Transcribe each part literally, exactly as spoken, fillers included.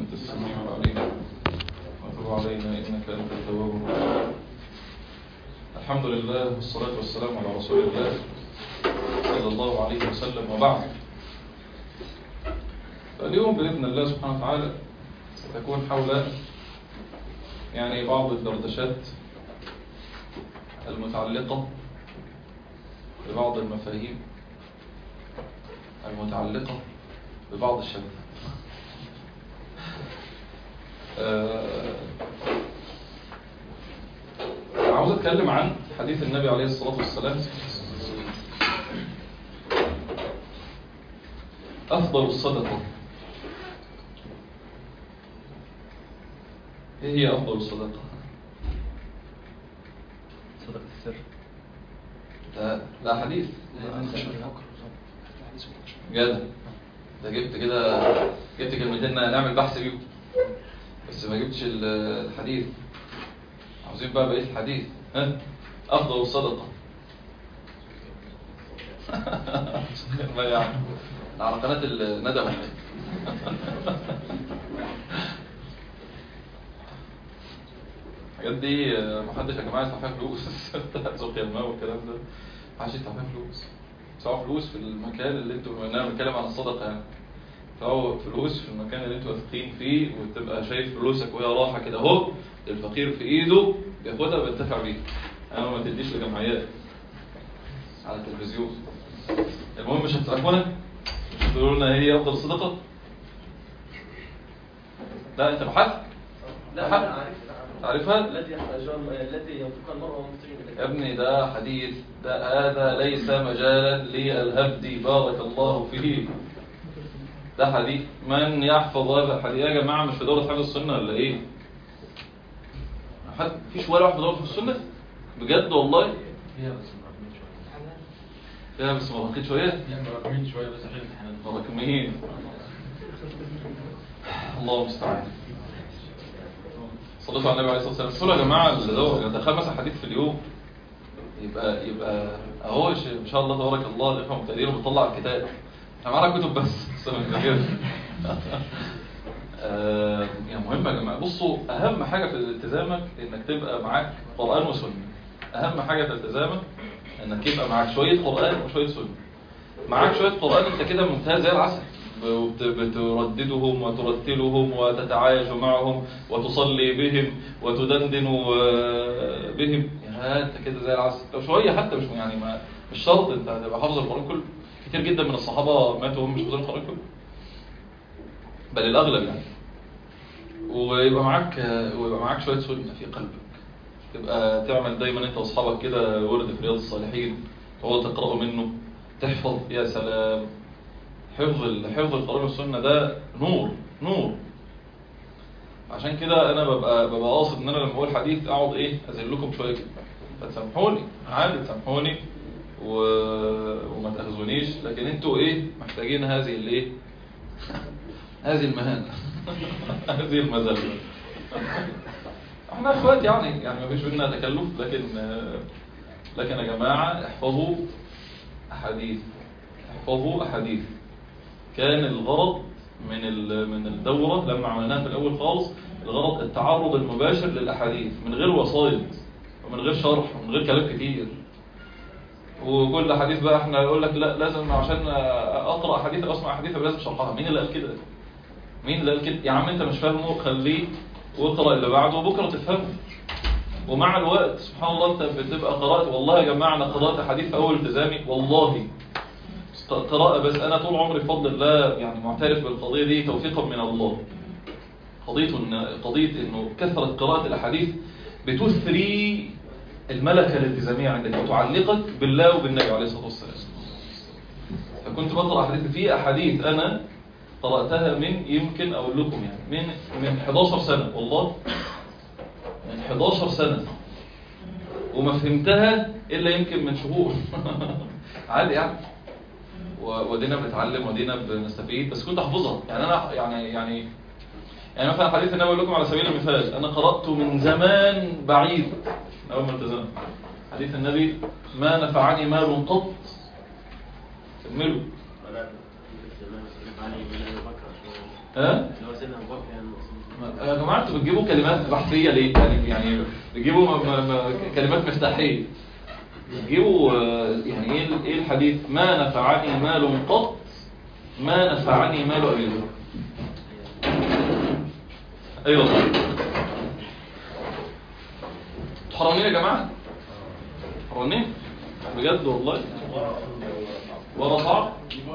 أنت السميع العليم وتب علينا إنك أنت التواب الرحيم. الحمد لله والصلاة والسلام على رسول الله صلى الله عليه وسلم، وبعد. فاليوم بإذن الله سبحانه وتعالى ستكون حول يعني بعض الدردشات المتعلقة ببعض المفاهيم المتعلقة ببعض الشباب. آه عاوز أتكلم عن حديث النبي عليه الصلاة والسلام: أفضل الصدقة. إيه هي أفضل الصدقة؟ صدقة السر. لا لا حديث جدا. ده جبت كده جبت كلمتين نعمل بحث بيهم، بس ما جبتش الحديث. عاوزين بقى بقية الحديث. ها أفضل الصدقة. ما يعني على قناة الندم. الحاجات دي محدش يا جماعة يدفع فيها فلوس. زوق الماء والكلام ده محدش يدفع فيها فلوس. تدفعوا فلوس في المكان اللي انتوا انا بنتكلم عن الصدقة يعني. تدفعوا فلوس في المكان اللي انتوا واثقين فيه، وتبقى شايف فلوسك وهي راحة كده اهو، الفقير في ايده بياخدها بينتفع بيها. انا ما تديش لجمعيات على التلفزيون. المهم مش هتعرفونا، مش هتقولوا لنا ايه افضل صدقة. لا انت بحثت. لا انا عارف تعرفها؟ الذي الذي ينفق المرء ومسلم. يا ابني ده حديث، ده هذا ليس مجالا للهبد. بارك الله فيه. ده حديث. من يحفظ هذا الحديث يا جماعه؟ مش في دوره حفظ السنه ولا ايه؟ حد فيش ولا واحد في دوره حفظ السنه بجد والله؟ فيها بس مراكمين شوية. فيها بس مراكمين شويه. فيها مراكمين شوية بس عشان الامتحانات. مراكمين. الله المستعان. صلوا على النبي عليه الصلاه والسلام. قولوا يا جماعه اللي ده خمس احاديث في اليوم، يبقى يبقى اهو ان شاء الله تبارك الله نفهم تقديره بتطلع الكتاب. احنا معانا كتب بس استنى كده. آه يعني مهم يا جماعه. بصوا، اهم حاجه في التزامك انك تبقى معاك قران وسنه. اهم حاجه في التزامك انك يبقى معاك شويه قران وشويه سنه. معاك شويه قران انت كده ممتاز زي العسل، بترددهم وترتلهم وتتعايش معهم وتصلي بهم وتدندن بهم. يا انت كده زي العسل. لو شويه حتى مش يعني ما مش شرط انت هتبقى حافظ القران كله. كتير جدا من الصحابه ماتوا وهم مش حافظين القران كله، بل الاغلب يعني. ويبقى معاك ويبقى معاك شويه سنه في قلبك، تبقى تعمل دايما انت واصحابك كده ورد في رياض الصالحين تقعد تقرأوا منه، تحفظ. يا سلام. حفظ حفظ القرآن والسنة ده نور نور. عشان كده انا ببقى ببقى قاصد ان انا لما اقول حديث اقعد ايه ازل لكم شويه كده، فتسامحوني عادي، تسامحوني و... وما تاخذونيش، لكن انتوا ايه محتاجين هذه الايه هذه المهانه. هذه المذله. احنا اخوات يعني يعني ما فيش بينا تكلف، لكن لكن يا جماعه احفظوا احاديث، احفظوا احاديث. كان الغرض من من الدورة لما عملناها في الأول خالص، الغرض التعرض المباشر للأحاديث من غير وسائط ومن غير شرح ومن غير كلام كتير. وكل حديث بقى احنا يقول لك لا لازم عشان أقرأ حديث أو أسمع حديث لازم شرحها. مين اللي قال كده؟ مين اللي قال كده؟ يا عم أنت مش فاهمه خليه واقرأ اللي بعده وبكرة تفهمه. ومع الوقت سبحان الله أنت بتبقى قرأت. والله يا جماعة أنا قرأت حديث أول التزامي والله قراءة، بس أنا طول عمري بفضل الله يعني معترف بالقضية دي توفيقا من الله. قضية قضية إنه كثرة قراءة الأحاديث بتثري الملكة الالتزامية عندك وتعلقك بالله وبالنبي عليه الصلاة والسلام. فكنت بقرأ أحاديث في أحاديث أنا قرأتها من يمكن أقول لكم يعني من من حداشر سنة، والله من حداشر سنة، وما فهمتها إلا يمكن من شهور. عادي يعني. ودينا بنتعلم ودينا بنستفيد، بس كنت احفظها. يعني انا يعني يعني يعني مثلا حديث النبي اقول لكم على سبيل المثال، انا قراته من زمان بعيد اول ما التزمت. حديث النبي ما نفعني مال قط. كملوا. ها؟ اللي هو سيدنا ابو بكر يعني. يا جماعة انتوا بتجيبوا كلمات بحثية ليه؟ يعني يعني بتجيبوا م- م- م- كلمات مفتاحية. بتجيبوا آه، يعني ايه ال- ايه الحديث؟ ما نفعني مال قط ما نفعني مال ابي بكر. ايوه حرامين يا جماعة، حرامين بجد والله. ورا صعب.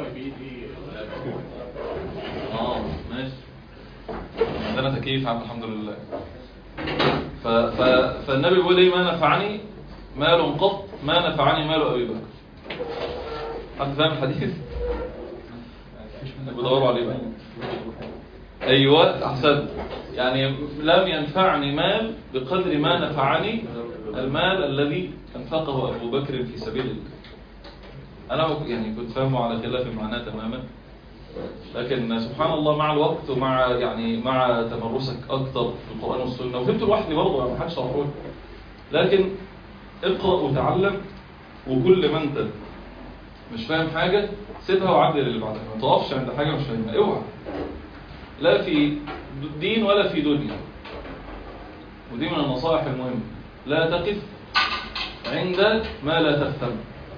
اه ماشي، عندنا تكييف عم الحمد لله. ف... ف... فالنبي بيقول ايه؟ ما نفعني مال قط ما نفعني مال ابي بكر. حد فاهم الحديث؟ بدوروا عليه بقى. ايوه احسنت. يعني لم ينفعني مال بقدر ما نفعني المال الذي انفقه ابو بكر في سبيل الله. انا يعني كنت فاهمه على خلاف معناه تماما، لكن سبحان الله مع الوقت ومع يعني مع تمرسك اكتر في القرآن والسنة، وفهمت لوحدي برضه ما حدش شرحه، لكن اقرأ وتعلم، وكل ما انت مش فاهم حاجة سيبها وعدل اللي بعدها، ما تقفش عند حاجة مش فاهمها، اوعى، لا في دين ولا في دنيا. ودي من النصائح المهمة، لا تقف عند ما لا تفهم،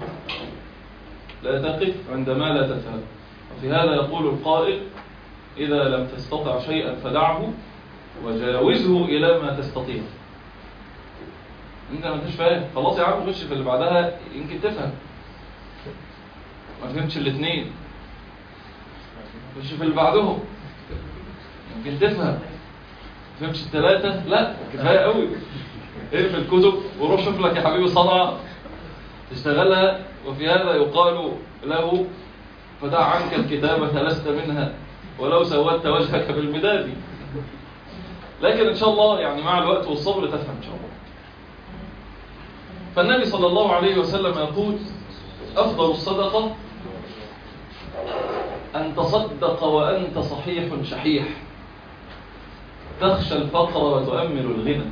لا تقف عند ما لا تفهم. وفي هذا يقول القائل: إذا لم تستطع شيئا فدعه وجاوزه إلى ما تستطيع. انت ما انتش فاهم، خلاص يا عم خش في اللي بعدها يمكن تفهم. ما فهمتش الاثنين، خش في اللي بعدهم يمكن تفهم. ما فهمتش الثلاثة، لا كفاية قوي، اقفل الكتب وروح شوف لك يا حبيبي صنعة تشتغلها. وفي هذا يقال له: فدع عنك الكتابة لست منها ولو سودت وجهك بالمداد. لكن ان شاء الله يعني مع الوقت والصبر تفهم ان شاء الله. فالنبي صلى الله عليه وسلم يقول: افضل الصدقة ان تصدق وانت صحيح شحيح تخشى الفقر وتؤمل الغنى.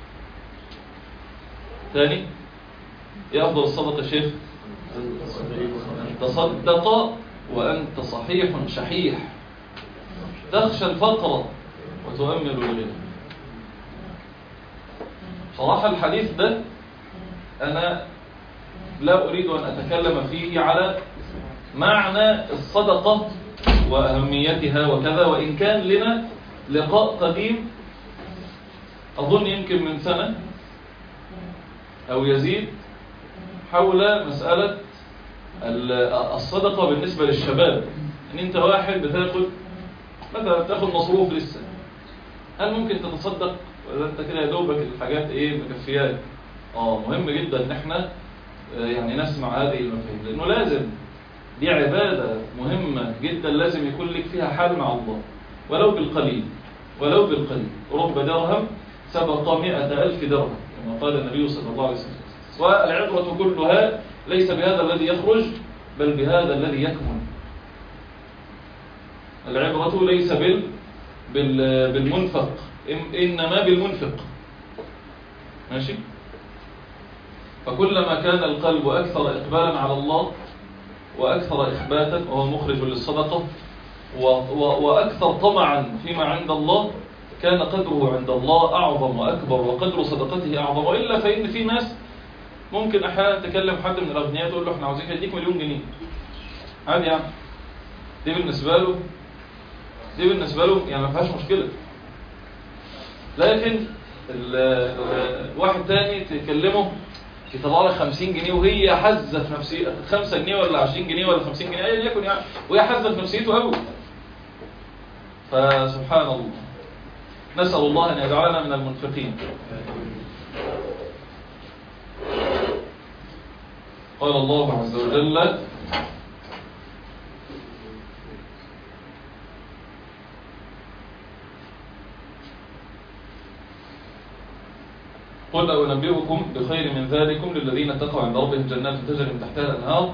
ثاني، ايه افضل الصدقة يا شيخ؟ ان تصدق وانت صحيح شحيح تخشى الفقر وتؤمل الغنى. صراحة الحديث ده أنا لا أريد أن أتكلم فيه على معنى الصدقة وأهميتها وكذا، وإن كان لنا لقاء قديم أظن يمكن من سنة أو يزيد حول مسألة الصدقة بالنسبة للشباب. إن أنت واحد بتاخد مثلا بتاخد مصروف لسه، هل ممكن تتصدق ولا أنت كده يا دوبك الحاجات إيه مكفيات؟ آه مهم جدا إن إحنا يعني نسمع هذه المفاهيم، لأنه لازم، دي عبادة مهمة جدا لازم يكون لك فيها حال مع الله ولو بالقليل، ولو بالقليل. رب درهم سبق مئة ألف درهم كما قال النبي صلى الله عليه وسلم. والعبرة كلها ليس بهذا الذي يخرج بل بهذا الذي يكمن. العبرة ليس بال بالمنفق إنما بالمنفق. ماشي؟ فكلما كان القلب أكثر إقبالا على الله وأكثر إخباتا وهو مخرج للصدقة وأكثر طمعا فيما عند الله، كان قدره عند الله أعظم وأكبر وقدر صدقته أعظم. وإلا فإن في ناس ممكن أحيانا تكلم حد من الأغنياء تقول له إحنا عاوزين نديك مليون جنيه عادي يعني، دي بالنسبة له دي بالنسبة له يعني ما فيهاش مشكلة. لكن الواحد تاني تكلمه يطلع لك خمسين جنيه وهي حزة في نفسيته، خمسة جنيه ولا عشرين جنيه ولا خمسين جنيه ايا يكن يعني، وهي حزة في نفسيته قوي. فسبحان الله، نسأل الله أن يجعلنا من المنفقين. قال الله عز وجل: قل أنبئكم بخير من ذلكم للذين اتقوا عند ربهم جنات تجري من تحتها الأنهار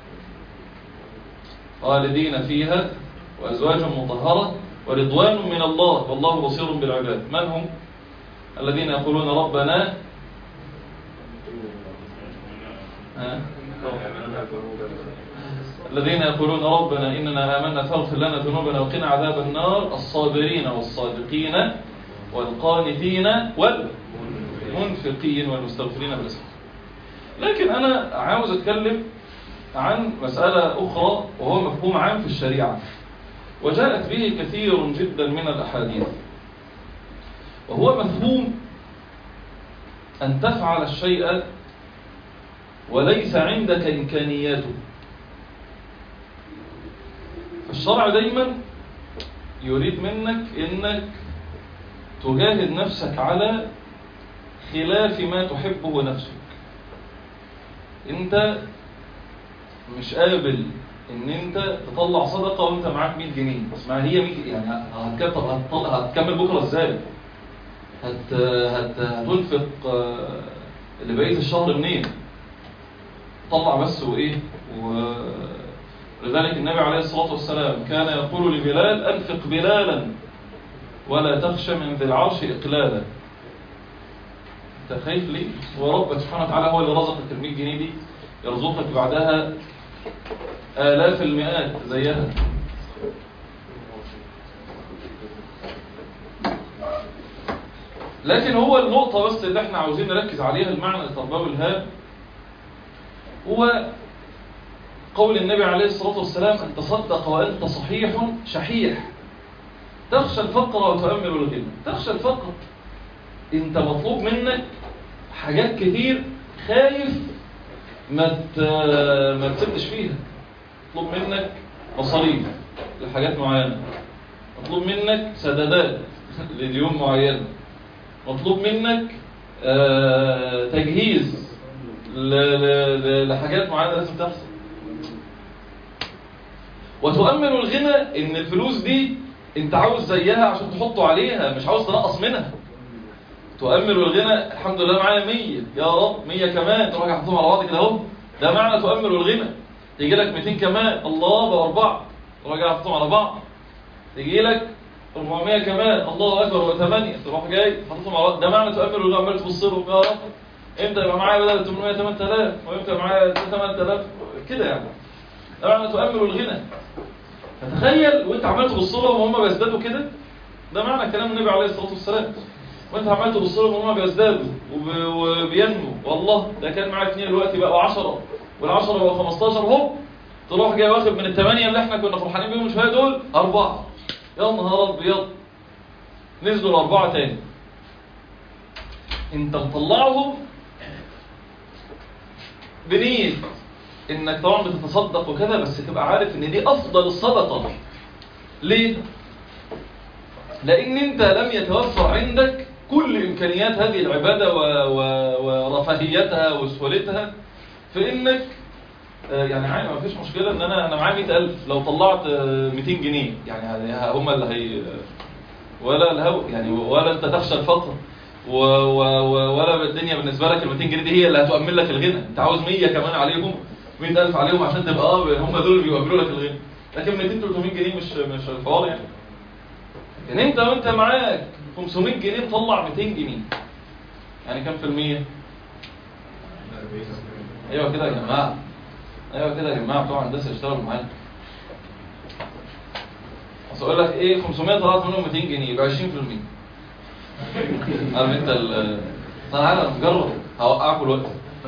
خالدين فيها وأزواج مطهرة ورضوان من الله والله بصير بالعباد. من هم الذين يقولون ربنا ها؟ الذين يقولون ربنا إننا آمنا فاغفر لنا ذنوبنا وقنا عذاب النار، الصابرين والصادقين والقانتين والمنفقين والمستغفرين بالأسحار. لكن أنا عاوز أتكلم عن مسألة أخرى، وهو مفهوم عام في الشريعة وجاءت به كثير جدا من الأحاديث، وهو مفهوم أن تفعل الشيء وليس عندك إمكانياته. الشرع دايما يريد منك إنك تجاهد نفسك على خلاف ما تحبه نفسك. انت مش قابل ان انت تطلع صدقة وانت معاك مية جنيه، بس ما هي مية، يعني هتكمل بكرة ازاي؟ هت هت هتنفق لبقية الشهر منين؟ طلع بس وايه. ولذلك النبي عليه الصلاة والسلام كان يقول لبلال: أنفق بلالا ولا تخشى من ذي العرش إقلالا. انت خايف ليه؟ وربك سبحانه وتعالى هو اللي رزقك المية جنيه دي، يرزقك بعدها آلاف المئات زيها. لكن هو النقطة بس اللي احنا عاوزين نركز عليها، المعنى التربوي الهام، هو قول النبي عليه الصلاة والسلام: أن تصدق وأنت صحيح شحيح تخشى الفقر وتؤمل الغنى. تخشى الفقر، انت مطلوب منك حاجات كتير، خايف ما ما تسدش فيها. مطلوب منك مصاريف لحاجات معينة، مطلوب منك سدادات لديون معينة، مطلوب منك تجهيز لحاجات معينة لازم تحصل. وتؤمن الغنى، ان الفلوس دي انت عاوز زيها عشان تحطه عليها، مش عاوز تنقص منها. تؤمن الغنى، الحمد لله معايا مية، يا رب مية كمان، تروح تحطهم على بعض كده اهو، ده معنى تؤمن الغنى. تيجي لك مئتين كمان، الله بأربعة، تروح جاي حاططهم على بعض. تيجي لك أربعمية كمان، الله أكبر، وثمانية، تروح جاي حاططهم على بعض، ده معنى تؤمن الغنى. عمال تبص لهم: يا رب امتى يبقى معايا بدل ثمانمية ثمانية آلاف، وامتى يبقى معايا ثمانية آلاف كده، يعني ده معنى تؤمن الغنى. فتخيل وانت عمال تبص لهم وهم بيزدادوا كده، ده معنى كلام النبي عليه الصلاة والسلام. وانت عمال تبص لهم وهم بيزدادوا وبينموا، والله ده كان معاك اثنين دلوقتي بقوا عشرة، والعشرة بقوا خمستاشر، هوب تروح جاي واخد من الثمانية اللي احنا كنا فرحانين بيهم شويه دول أربعة، يا نهار أبيض، نزلوا الأربعة تاني. انت مطلعهم بنية انك طبعا بتتصدق وكذا، بس تبقى عارف ان دي افضل الصدقة. ليه؟ لان انت لم يتوفر عندك كل امكانيات هذه العبادة و... و... ورفاهيتها وسهولتها، في انك يعني عادي ما فيش مشكلة ان انا انا معايا مئة ألف، لو طلعت مئتين جنيه يعني هم اللي هي ولا الهو يعني، ولا انت تخشى الفقر و... و... ولا الدنيا بالنسبة لك ال مئتين جنيه دي هي اللي هتؤمن لك الغنى. انت عاوز مية كمان عليهم، مئة ألف عليهم عشان تبقى اه هم دول اللي بيؤمنوا لك الغنى. لكن مئتين ثلاثمية جنيه مش مش الحوار يعني. يعني انت وانت معاك خمسمية جنيه مطلع مئتين جنيه، يعني كام في المية؟ ايوه كده يا جماعه، ايوه كده يا جماعه بتوع هندسه اشتغلوا معانا. بس اقول لك ايه، خمسمية طلعت منهم مئتين جنيه يبقى عشرين في المية. عارف انت ال تعالى نجرب، هوقعكم الوقت.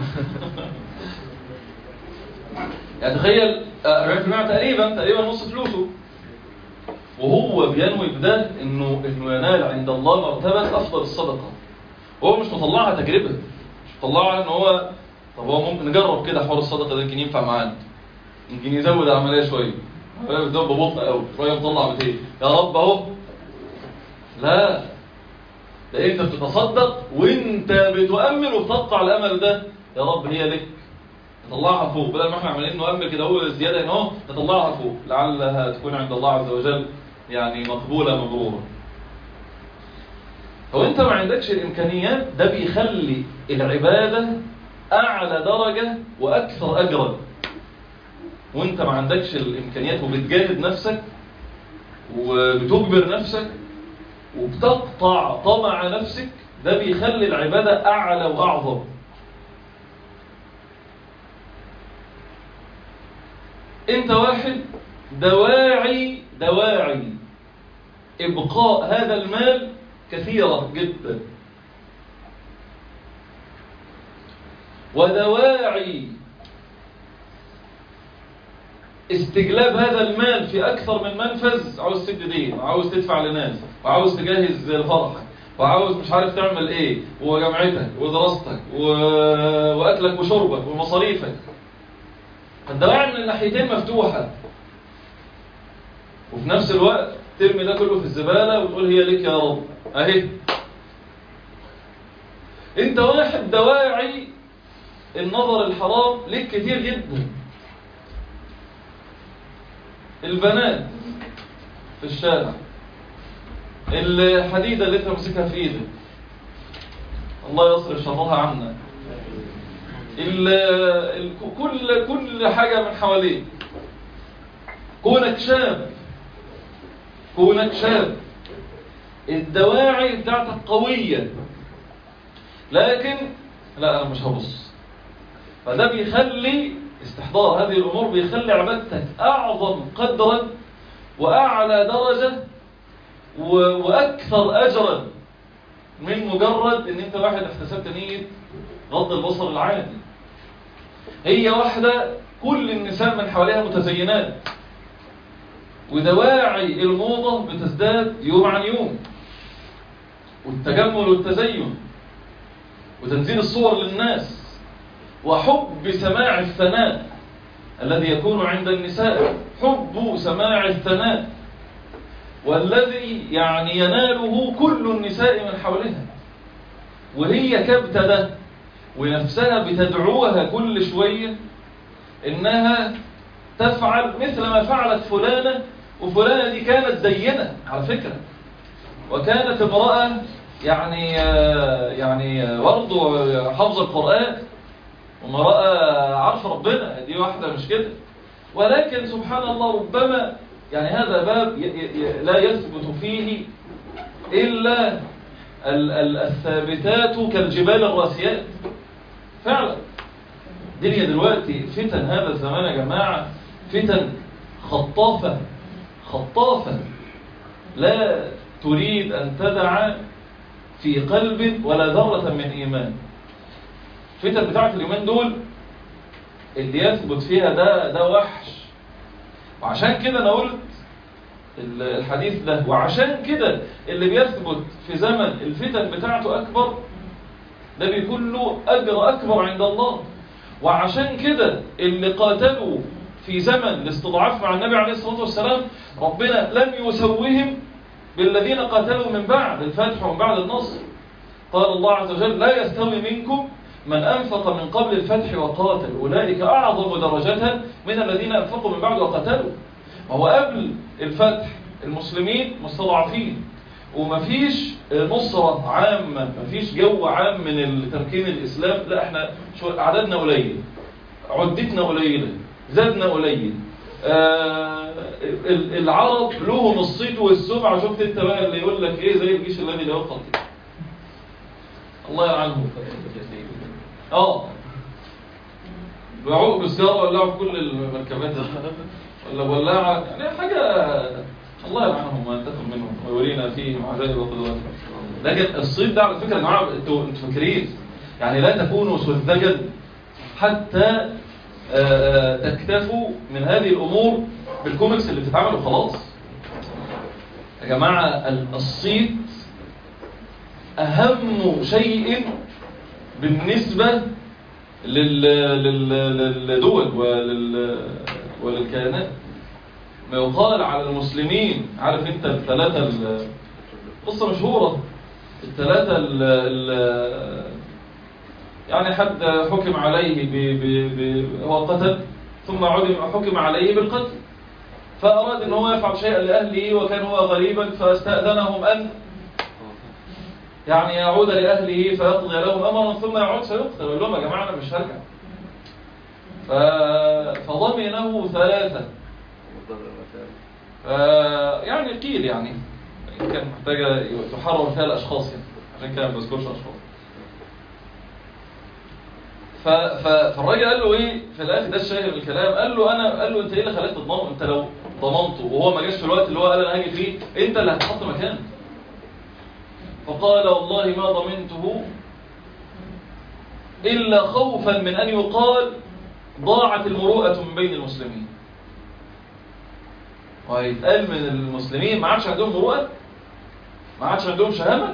يعني تخيل أربعين في المية تقريبا تقريبا نص فلوسه، وهو بينوي بده انه انه ينال عند الله مرتبه افضل الصدقه. هو مش مطلعها تجربه، مش مطلعها ان هو طب هو ممكن نجرب كده حوار الصدقه ده يمكن ينفع معانا، يمكن يزود العمليه شويه، يزود ببطء قوي شويه مطلع مئتين، يا رب اهو. لا، ده انت بتتصدق وانت بتؤمل وبتقطع الامل ده، يا رب هي لك، نطلعها فوق، بدل ما احنا عمالين نؤمل كده هو زياده هنا اهو، نطلعها فوق لعلها تكون عند الله عز وجل يعني مقبوله مبروره. هو انت ما عندكش الامكانيات، ده بيخلي العباده اعلى درجه واكثر اجرا. وانت ما عندكش الامكانيات وبتجاهد نفسك وبتجبر نفسك وبتقطع طمع نفسك، ده بيخلي العباده اعلى واعظم. انت واحد دواعي دواعي ابقاء هذا المال كثيرة جدا، ودواعي استجلاب هذا المال في أكثر من منفذ، عاوز تسد دين، وعاوز تدفع لناس، وعاوز تجهز لفرحك، وعاوز مش عارف تعمل ايه، وجامعتك ودراستك و... وأكلك وشربك ومصاريفك. الدواعي من الناحيتين مفتوحة، وفي نفس الوقت ترمي ده كله في الزبالة وتقول هي لك يا رب اهي. انت واحد دواعي النظر الحرام لك كتير جدا. البنات في الشارع، الحديدة اللي انت ماسكها في ايدك الله يصرف شرها عنا، ال ال كل كل حاجة من حواليك، كونك شاب كونك شاب الدواعي بتاعتك قوية، لكن لا انا مش هبص. فده بيخلي استحضار هذه الامور بيخلي عبادتك اعظم قدرا واعلى درجة واكثر اجرا من مجرد ان انت واحد احتسبت نية غض البصر العادي. هي واحدة كل النساء من حواليها متزينات، ودواعي الموضة بتزداد يوم عن يوم، والتجمل والتزين وتنزيل الصور للناس، وحب سماع الثناء الذي يكون عند النساء، حب سماع الثناء والذي يعني يناله كل النساء من حولها، وهي كبتة ده ونفسها بتدعوها كل شوية إنها تفعل مثل ما فعلت فلانة، وفلانة دي كانت زينة على فكرة، وكانت امرأة يعني يعني برضه حافظة القرآن وامرأة عارفة ربنا، دي واحدة مش كده. ولكن سبحان الله ربما يعني هذا باب لا يثبت فيه إلا الثابتات كالجبال الراسيات. فعلا الدنيا دلوقتي فتن هذا الزمان يا جماعة فتن خطافة خطافة لا تريد أن تدع في قلب ولا ذرة من إيمان. فتن بتاعت اليومين دول اللي يثبت فيها ده ده وحش. وعشان كده أنا قلت الحديث ده، وعشان كده اللي بيثبت في زمن الفتن بتاعته أكبر ده بيكون له أجر أكبر عند الله. وعشان كده اللي قاتلوا في زمن الاستضعاف مع النبي عليه الصلاة والسلام ربنا لم يسوهم بالذين قاتلوا من بعد الفتح ومن بعد النصر. قال الله عز وجل لا يستوي منكم من أنفق من قبل الفتح وقاتل أولئك أعظم درجة من الذين أنفقوا من بعد وقاتلوا. وهو قبل الفتح المسلمين مستضعفين ومفيش نصرة عامة، مفيش جو عام من تمكين الإسلام، لا احنا عددنا قليل، عدتنا قليلة، زادنا قليل. آه العرب لهم الصيت والسمعة. شفت انت بقى اللي يقول لك ايه زي الجيش الذي لا يقاتل، الله يلعنهم. اه باعوه بالسيارة ولعوا في كل المركبات ولا ولعوا يعني حاجة، الله يلعنهم وينتقم منهم ويورينا فيهم عجائب وقدرات. لكن الصيد ده على فكرة يا جماعة انتوا انتوا فاكرين يعني لا تكونوا سذجا حتى تكتفوا من هذه الأمور بالكوميكس اللي بتتعمل وخلاص. يا جماعة الصيد أهم شيء بالنسبة للدول ولل... وللكيانات. ما يقال على المسلمين، عارف انت الثلاثة قصة مشهورة، الثلاثة ال... ال... يعني حد حكم عليه ب... ب... ب... هو قتل ثم عدم حكم عليه بالقتل، فأراد ان هو يفعل شيئا لأهله وكان هو غريبا فاستأذنهم أن يعني يعود لأهله فيقضي لهم أمرا ثم يعود فيقتل. يقول لهم يا جماعة أنا مش هرجع. ف... فضمنه ثلاثة. ف... يعني قيل يعني كان محتاجة تحرر فيها الأشخاص يعني، عشان كده ما بذكرش أشخاص. ف... ف... فالراجل قال له ايه في الاخر، ده الشاهد من الكلام، قال له انا قال له انت ايه اللي خلاك تضمنه؟ انت لو ضمنته وهو ما جاش في الوقت اللي هو قال انا هاجي فيه، انت اللي هتحط مكانه. فقال والله ما ضمنته الا خوفا من ان يقال ضاعت المروءه من بين المسلمين. وهيتقال من المسلمين ما عادش عندهم مروءه، ما عادش عندهم شهامه،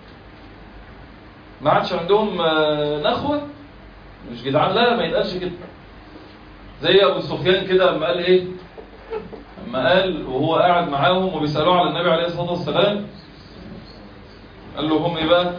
ما عادش عندهم نخوه، مش جدعان. لا ما يتقالش كده. زي ابو سفيان كده لما قال ايه، لما قال وهو قاعد معاهم وبيسالوه على النبي عليه الصلاه والسلام، قال له هم ايه بقى؟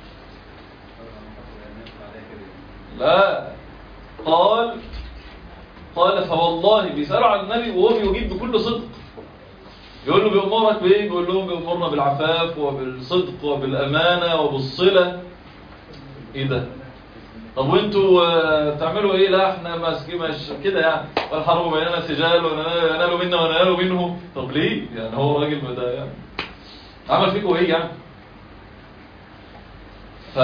لا قال قال فوالله بيسالوا على النبي وهو بيجيب بكل صدق، يقول له بيأمرك بايه؟ بيقول لهم بيأمرنا بالعفاف وبالصدق وبالامانه وبالصله. ايه ده؟ طب وانتوا بتعملوا ايه؟ لا احنا ماسكين مش كده يعني، والحرب بيننا سجال وننالوا منا وننالوا منه. طب ليه؟ يعني هو راجل ده يعني عمل فيكم ايه يعني؟ ف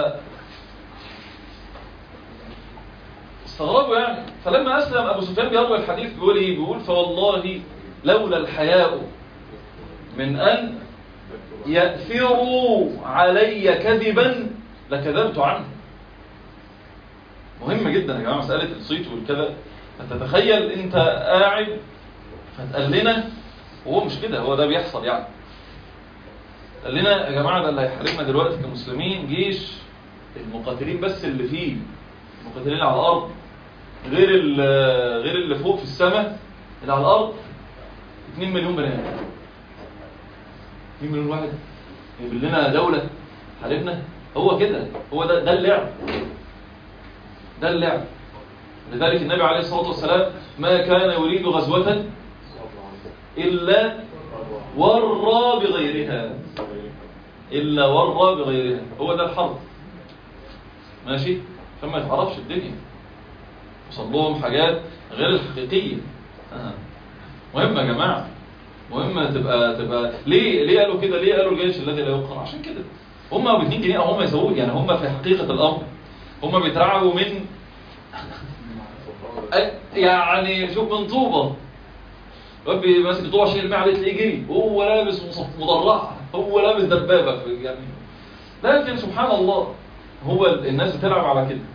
استغربوا يعني. فلما اسلم ابو سفيان بيروي الحديث بيقول ايه؟ بيقول فوالله لولا الحياء من ان يأثروا علي كذبا لكذبت عنه. مهم جدا يا جماعه مساله الصيت والكذا. فتتخيل انت قاعد فتقال لنا، وهو مش كده، هو ده بيحصل يعني. قال لنا يا جماعه ده اللي هيحاربنا دلوقتي كمسلمين جيش المقاتلين بس اللي فيه، المقاتلين على الارض، غير غير اللي فوق في السماء، اللي على الارض اتنين مليون بني ادم. اتنين مليون واحد يقول لنا دوله حاربنا. هو كده، هو ده ده اللعب، ده اللعب. لذلك النبي عليه الصلاه والسلام ما كان يريد غزوه الا ورى بغيرها، الا ورى بغيرها. هو ده الحرب، ماشي؟ عشان ما يتعرفش الدنيا، وصل لهم حاجات غير الحقيقيه. آه. مهم يا جماعه، مهم تبقى تبقى ليه ليه قالوا كده؟ ليه قالوا الجيش الذي لا يقهر؟ عشان كده هم ب اتنين جنيه او هم يسووا يعني، هم في حقيقه الامر هم بيترعبوا من يعني شوف من طوبه، ربي ماسك طوبه شيل الماء عليه تلاقيه جري وهو لابس مدرعه، هو لابس دبابه يعني. لكن سبحان الله هو الناس بتلعب على كده.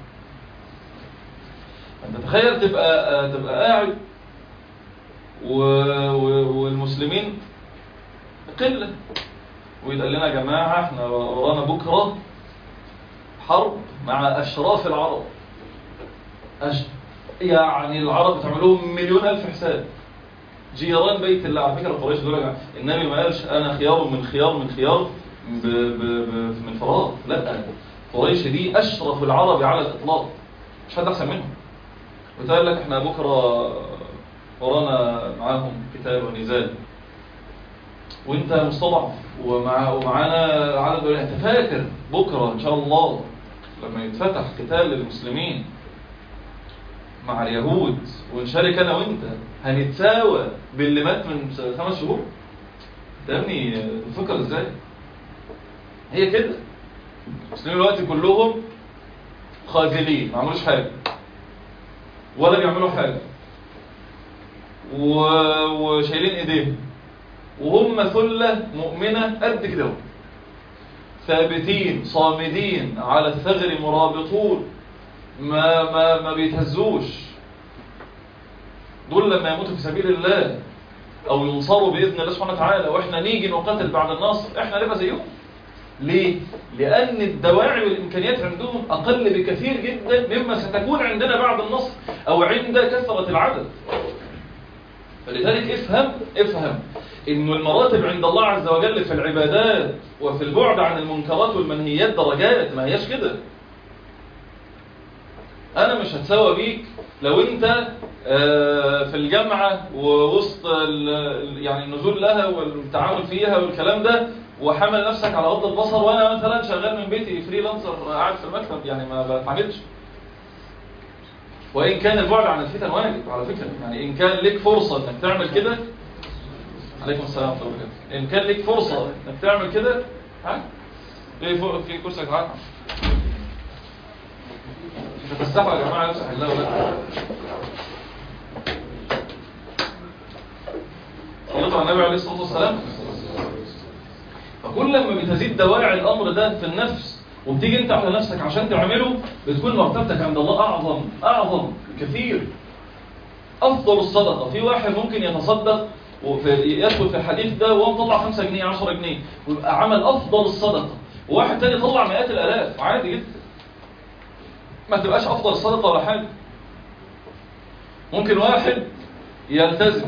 انت تخيل تبقى تبقى قاعد و... و... والمسلمين قله، ويتقال لنا يا جماعه احنا ورانا بكره حرب مع اشراف العرب. أش... يعني العرب بتعملوهم مليون الف حساب، جيران بيت الله. على فكره قريش دول النبي ما قالش انا خيار من خيار من خيار ب... ب... ب... من فراغ، لا، قريش دي اشرف العرب على الاطلاق، مش حد احسن منهم. وتقول لك احنا بكره ورانا معاهم قتال ونزال، وانت مستضعف ومع ومعانا عدد قليل. انت فاكر بكره ان شاء الله لما يتفتح قتال للمسلمين مع اليهود ونشارك انا وانت هنتساوى باللي مات من خمس شهور؟ انت يا ابني بتفكر ازاي؟ هي كده. المسلمين دلوقتي كلهم خاذلين، ما عملوش حاجه ولا بيعملوا حاجه و... وشايلين ايديهم، وهم ثله مؤمنه قد كده، ثابتين صامدين على الثغر مرابطون، ما ما ما بيتهزوش. دول لما يموتوا في سبيل الله او ينصروا باذن الله سبحانه وتعالى واحنا نيجي نقاتل بعد النصر، احنا نبقى زيهم. ليه؟ لان الدواعي والامكانيات عندهم اقل بكثير جدا مما ستكون عندنا بعد النصر او عند كثره العدد. فلذلك افهم افهم انه المراتب عند الله عز وجل في العبادات وفي البعد عن المنكرات والمنهيات درجات، ما هياش كده. انا مش هتساوى بيك لو انت في الجامعة ووسط يعني النزول لها والتعامل فيها والكلام ده وحمل نفسك على غض البصر، وانا مثلا شغال من بيتي فريلانسر قاعد في المكتب يعني ما بتعاملش. وان كان البعد عن الفتن واجب على فكرة، يعني ان كان لك فرصة انك تعمل كده، عليكم السلام ورحمة الله وبركاته، ان كان لك فرصة انك تعمل كده، ها ايه فوق في كرسيك عادي تفتحوا يا جماعة يفتح الله ولا يطلع النبي عليه الصلاة والسلام. فكل لما بتزيد دواعي الأمر ده في النفس وبتيجي انت على نفسك عشان تعمله، بتكون مرتبتك عند الله أعظم أعظم كثير. أفضل الصدقة، في واحد ممكن يتصدق ويدخل في الحديث ده وهو مطلع خمسة جنيه عشرة جنيه ويبقى عمل أفضل الصدقة، وواحد تاني يطلع مئات الآلاف عادي جدا، ما تبقاش أفضل الصدقة ولا حاجة. ممكن واحد يلتزم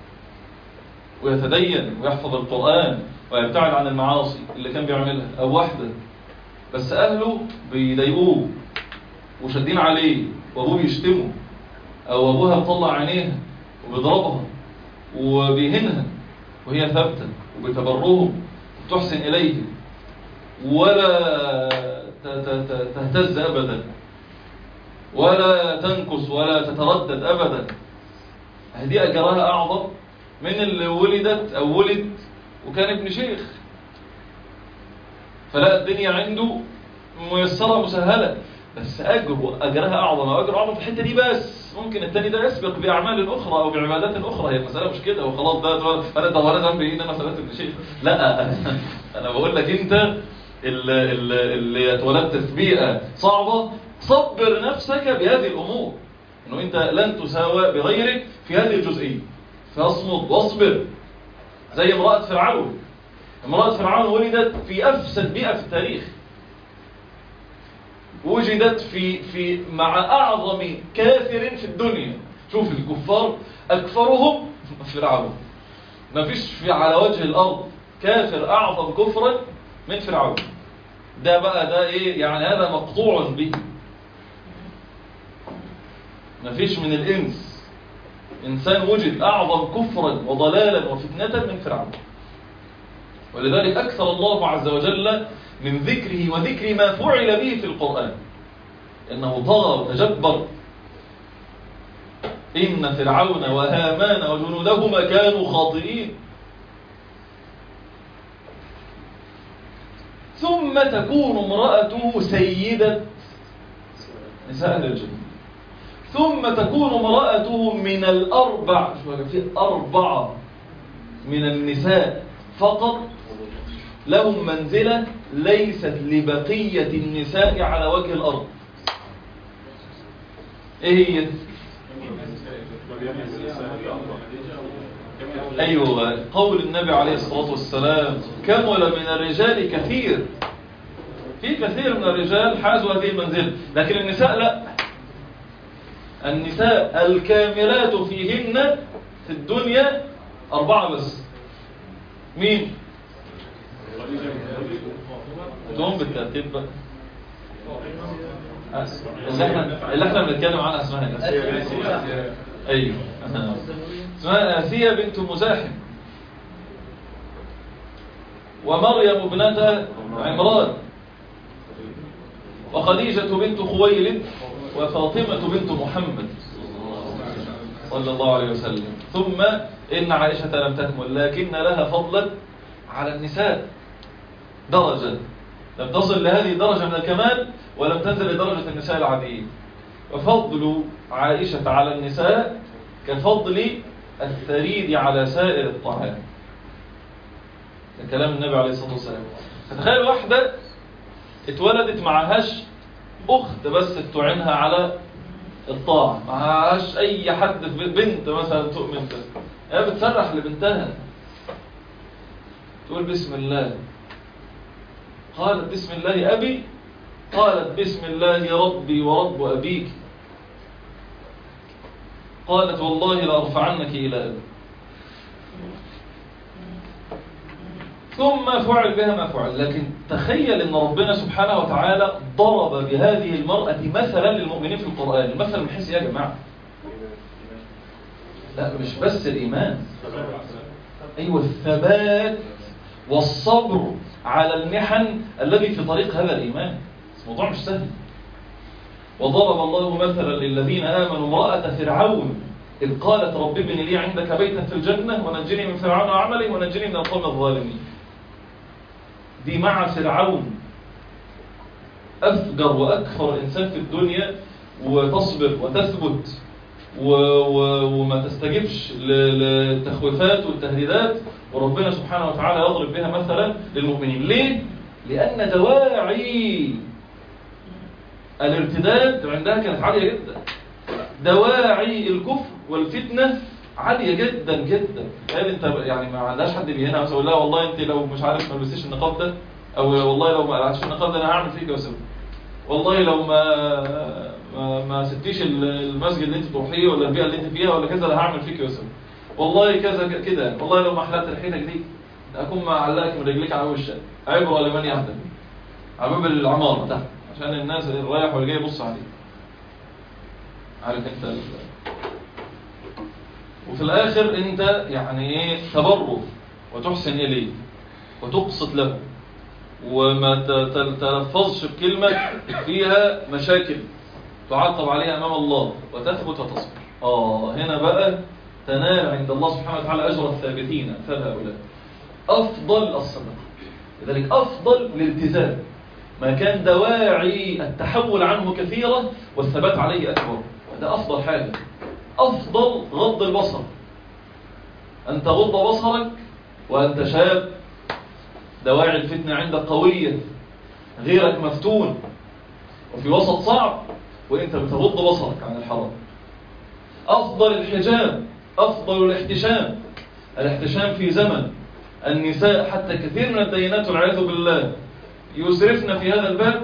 ويتدين ويحفظ القرآن ويبتعد عن المعاصي اللي كان بيعملها، أو واحدة بس أهله بيضايقوه وشدين عليه وأبوه بيشتمه، أو أبوها مطلع عينيها وبيضربها وبيهنها وهي ثابتة وبتبرهم وتحسن إليه ولا تهتز أبدا ولا تنكس ولا تتردد أبدا، هذه أجرها أعظم من اللي ولدت أو ولد وكان ابن شيخ فلا الدنيا عنده ميسرة مسهلة، بس أجره أجرها أعظم وأجره أعظم في الحتة دي. بس ممكن التاني ده يسبق بأعمال أخرى أو بعبادات أخرى، هي المسألة مش كده وخلاص ده أنا ده ولا ذنبي إيه إن أنا سألت ابن شيخ، لا أنا بقول لك أنت اللي, اللي اتولدت في بيئة صعبة صبر نفسك بهذه الأمور، إنه أنت لن تساوى بغيرك في هذه الجزئية، فاصمد واصبر. زي امرأة فرعون، امرأة فرعون ولدت في أفسد بيئة في التاريخ، وجدت في في مع أعظم كافر في الدنيا. شوف الكفار أكفرهم فرعون، ما فيش في على وجه الأرض كافر أعظم كفرا من فرعون. ده بقى ده إيه يعني؟ هذا مقطوع به، ما فيش من الإنس إنسان وجد أعظم كفرا وضلالا وفتنة من فرعون. ولذلك أكثر الله عز وجل من ذكره وذكر ما فعل به في القرآن، إنه طغى وتجبر. إن فرعون وهامان وجنودهما كانوا خاطئين. ثم تكون امرأته سيدة نساء أهل الجنة، ثم تكون امرأته من الأربع، في أربعة من النساء فقط لهم منزلة ليست لبقية النساء على وجه الأرض. إيه هي؟ أيوة، قول النبي عليه الصلاة والسلام كمل من الرجال كثير، في كثير من الرجال حازوا هذه المنزلة، لكن النساء لا. النساء الكاملات فيهن في الدنيا أربعة بس. مين؟ تقوم بالترتيب بقى اللي احنا اللي احنا بنتكلم عنها اسمها ايه؟ ايوه اسمها آسيا بنت مزاحم، ومريم ابنة عمران، وخديجة بنت خويلد، وفاطمة بنت محمد صلى الله عليه وسلم. ثم إن عائشة لم تكمل لكن لها فضلا على النساء درجة، لم تصل لهذه الدرجة من الكمال ولم تنزل لدرجة النساء العاديين. وفضل عائشة على النساء كفضل الثريد على سائر الطعام، كلام النبي عليه الصلاة والسلام. فتخيل واحدة اتولدت معهاش أخت بس تعينها على الطاعة، معهاش أي حد، بنت مثلا تؤمن بها، هي بتسرح لبنتها تقول بسم الله، قالت بسم الله أبي، قالت بسم الله ربي ورب أبيك، قالت والله لأرفعنك إلى أبي. ثم فعل بها ما فعل. لكن تخيل أن ربنا سبحانه وتعالى ضرب بهذه المرأة مثلا للمؤمنين في القرآن. المثل من حيث يا جماعة، لا مش بس الإيمان، أيوة الثبات والصبر على المحن الذي في طريق هذا الإيمان. الموضوع مش سهل. وضرب الله مثلا للذين آمنوا امرأة فرعون إذ قالت رب ابن لي عندك بيتا في الجنة ونجني من فرعون وعمله ونجني من القوم الظالمين. دي مع فرعون أفجر وأكثر إنسان في الدنيا، وتصبر وتثبت و... و... وما تستجبش للتخويفات والتهديدات، وربنا سبحانه وتعالى يضرب بها مثلا للمؤمنين. ليه؟ لأن دواعي الارتداد عندها كانت عالية جدا، دواعي الكفر والفتنة عالية جدا جدا. قال انت يعني ما عندهاش حد بيهنا مثلا يقول لها والله انت لو مش عارف ما لبستيش النقاب ده، او والله لو ما قلعتش النقاب ده انا هعمل فيك واسوي، والله لو ما ما, ما سبتيش المسجد اللي انت تروحيه ولا البيئة اللي انت فيها ولا كذا انا هعمل فيك واسوي، والله كذا كده، والله لو ما حلقت ريحتك دي اكون معلقك من رجليك على وشك، عبره لمن يهتم على باب العمارة تحت عشان الناس اللي رايح والجاي يبص عليه. عارف انت ال... وفي الاخر انت يعني ايه تبره وتحسن اليه وتقسط له وما تلفظش بكلمة فيها مشاكل تعاقب عليها امام الله وتثبت وتصبر. اه هنا بقى تنال عند الله سبحانه وتعالى اجر الثابتين فهؤلاء افضل الصدقه. لذلك افضل الالتزام ما كان دواعي التحول عنه كثيرة والثبات عليه أكبر، وده أفضل حاجة. أفضل غض البصر، أن تغض بصرك وأنت شاب، دواعي الفتنة عندك قوية، غيرك مفتون وفي وسط صعب وأنت بتغض بصرك عن الحرام. أفضل الحجاب، أفضل الاحتشام. الاحتشام في زمن النساء حتى كثير من الدينات والعياذ بالله يسرفنا في هذا الباب،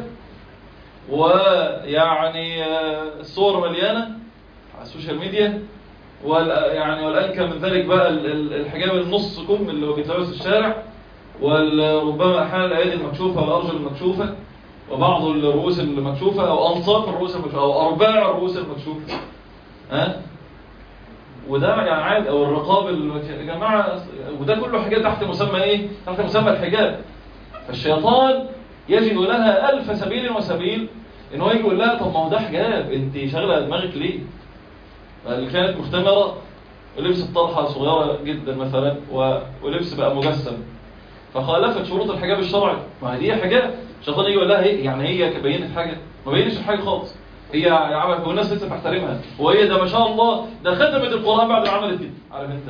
ويعني الصور مليانة على السوشيال ميديا، ويعني والأنكى من ذلك بقى الحجاب النص كم اللي هو بيتلبس في الشارع، وربما أحيانا الأيدي المكشوفة والأرجل المكشوفة وبعض الرؤوس المكشوفة أو أنصاف الرؤوس المكشوفة أو أرباع الرؤوس المكشوفة، ها وده يعني عاد أو الرقاب يا جماعة، وده كله حاجات تحت مسمى إيه؟ تحت مسمى الحجاب. فالشيطان يجد لها ألف سبيل وسبيل إن هو يجي يقول لها طب ما هو ده حجاب، أنت شغلة دماغك ليه؟ اللي كانت مختمرة ولبست طرحة صغيرة جدا مثلا ولبس بقى مجسم فخالفت شروط الحجاب الشرعي، ما هي دي حجاب. الشيطان يجي يقول لها ايه يعني هي بينت حاجة؟ ما بينش الحاجة خالص، هي عملت والناس لسه بتحترمها، وهي ده ما شاء الله ده ختمت القرآن بعد ما عملت كده. عارف انت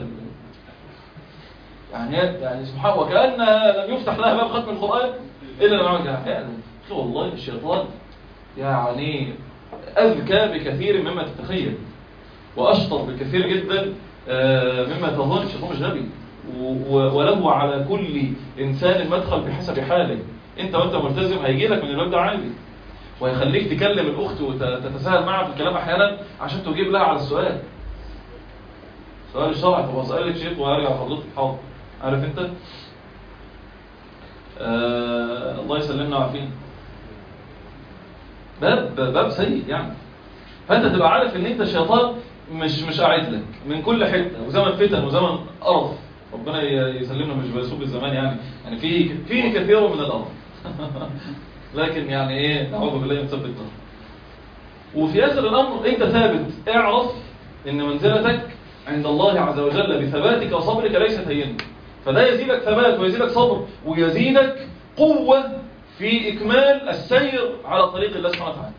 يعني يعني سبحان وكأنها لم يفتح لها باب ختم القرآن إلا لما عمل كده. يعني والله الشيطان يعني أذكى بكثير مما تتخيل وأشطر بكثير جدا مما تظن. الشيطان مش غبي، وله على كل إنسان مدخل بحسب حاله. أنت وأنت ملتزم هيجي لك من الباب ده عادي، وهيخليك تكلم الأخت وتتساهل معها في الكلام أحيانا عشان تجيب لها على السؤال سؤال الشرع. طب أسألك شيخ وهرجع لحضرتك حاضر. عارف أنت آه الله يسلمنا وعافينا، باب باب سيء يعني. فأنت تبقى عارف إن أنت الشيطان مش مش قاعد لك من كل حتة، وزمن فتن وزمن قرف، ربنا يسلمنا مش بيسوب الزمان يعني يعني في في كثير من القرف لكن يعني ايه نعوذ بالله من ثبت النار. وفي اخر الامر انت ثابت، اعرف ان منزلتك عند الله عز وجل بثباتك وصبرك ليست هينه، فده يزيدك ثبات ويزيدك صبر ويزيدك قوة في إكمال السير على طريق الله سبحانه وتعالى.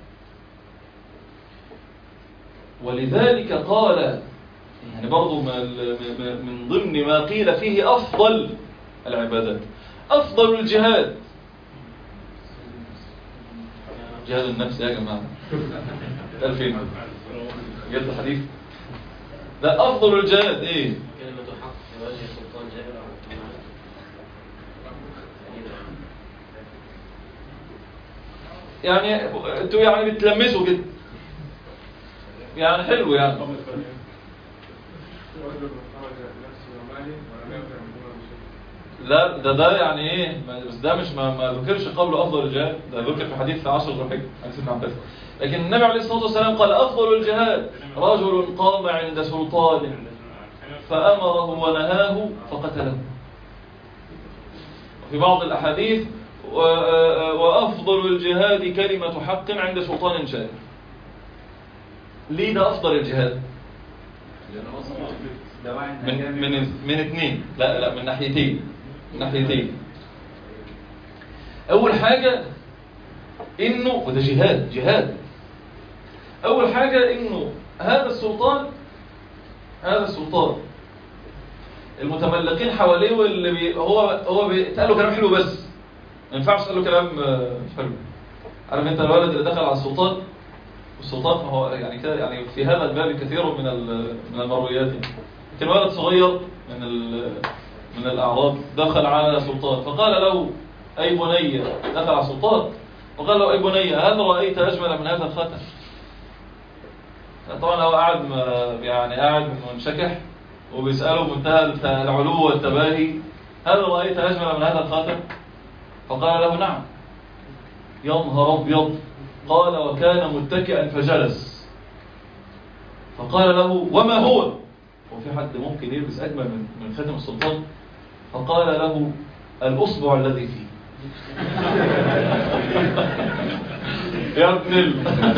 ولذلك قال يعني برضو من ضمن ما قيل فيه أفضل العبادات أفضل الجهاد، جهاد النفس يا جماعة ألفين جهاد الحديث لا أفضل الجهاد إيه؟ كلمة حق في وجه سلطان جائر. يعني انتوا يعني بتلمسوا كده يعني حلو يعني. لا ده ده يعني ايه بس ده مش ما, ما ذكرش قبل افضل الجهاد، ده ذكر في حديث عشر ذو الحجة حديث ابن عباس. لكن النبي عليه الصلاه والسلام قال افضل الجهاد رجل قام عند سلطان فامره ونهاه فقتله. وفي بعض الاحاديث وافضل الجهاد كلمه حق عند سلطان جائر. ليه ده افضل الجهاد؟ من من من اثنين لا لا من ناحيتين من ناحيتين. اول حاجه انه وده جهاد جهاد أول حاجة إنه هذا السلطان هذا السلطان المتملقين حواليه واللي بي هو هو بيتقال له كلام حلو بس ما ينفعش تقول له كلام مش حلو. عارف انت الولد اللي دخل على السلطان، والسلطان هو يعني كده يعني في هذا الباب كثير من من المرويات. كان ولد صغير من من الاعراب دخل على سلطان فقال له اي بني، دخل على السلطان وقال له اي بني هل رايت اجمل من هذا الخاتم؟ طبعا هو قاعد يعني قاعد منشكح وبيساله بمنتهى العلو والتباهي هل رايت اجمل من هذا الخاتم؟ فقال له نعم. يا نهار ابيض. قال وكان متكئا فجلس فقال له وما هو؟ وفي حد ممكن يلبس اجمل من من خاتم السلطان؟ فقال له الاصبع الذي فيه. يا ابن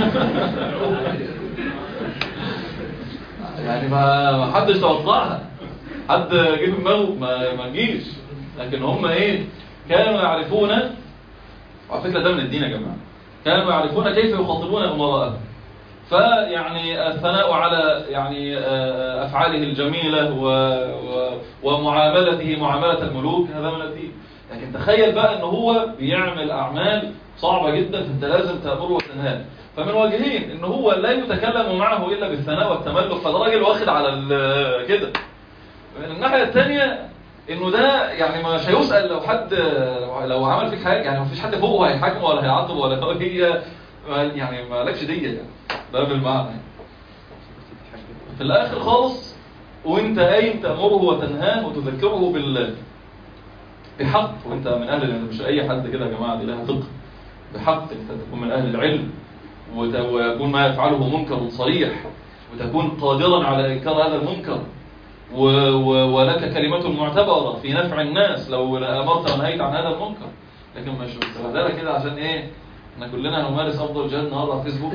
يعني ما ما حدش توقعها، حد جه في دماغه ما ما جيش، لكن هم ايه كانوا يعرفون. وعلى فكره ده من الدين يا جماعه، كانوا يعرفون كيف يخاطبون امراءهم. فيعني الثناء على يعني افعاله الجميله و... و... ومعاملته معامله الملوك هذا من الدين. لكن تخيل بقى ان هو بيعمل اعمال صعبه جدا فانت لازم تامره وتنهاه. فمن وجهين ان هو لا يتكلم معه الا بالثناء والتملك، فده راجل واخد على كده. من الناحيه الثانيه انه ده يعني مش هيسال لو حد لو عمل فيك حاجه، يعني مفيش حد فوقه هيحاكمه ولا هيعاقبه ولا هي يعني مالكش ديه يعني. ده بالمعنى يعني. في الاخر خالص وانت قايم تامره وتنهاه وتذكره بال بحق، وانت من اهل مش اي حد كده يا جماعه، دي لها فقه. بحق انت تكون من اهل العلم ويكون ما يفعله منكر صريح وتكون قادرا على انكار هذا المنكر و... و... ولك كلمة معتبرة في نفع الناس لو امرت ونهيت عن هذا المنكر. لكن مش بتبهدلها كده عشان ايه احنا كلنا هنمارس افضل جهاد النهارده على فيسبوك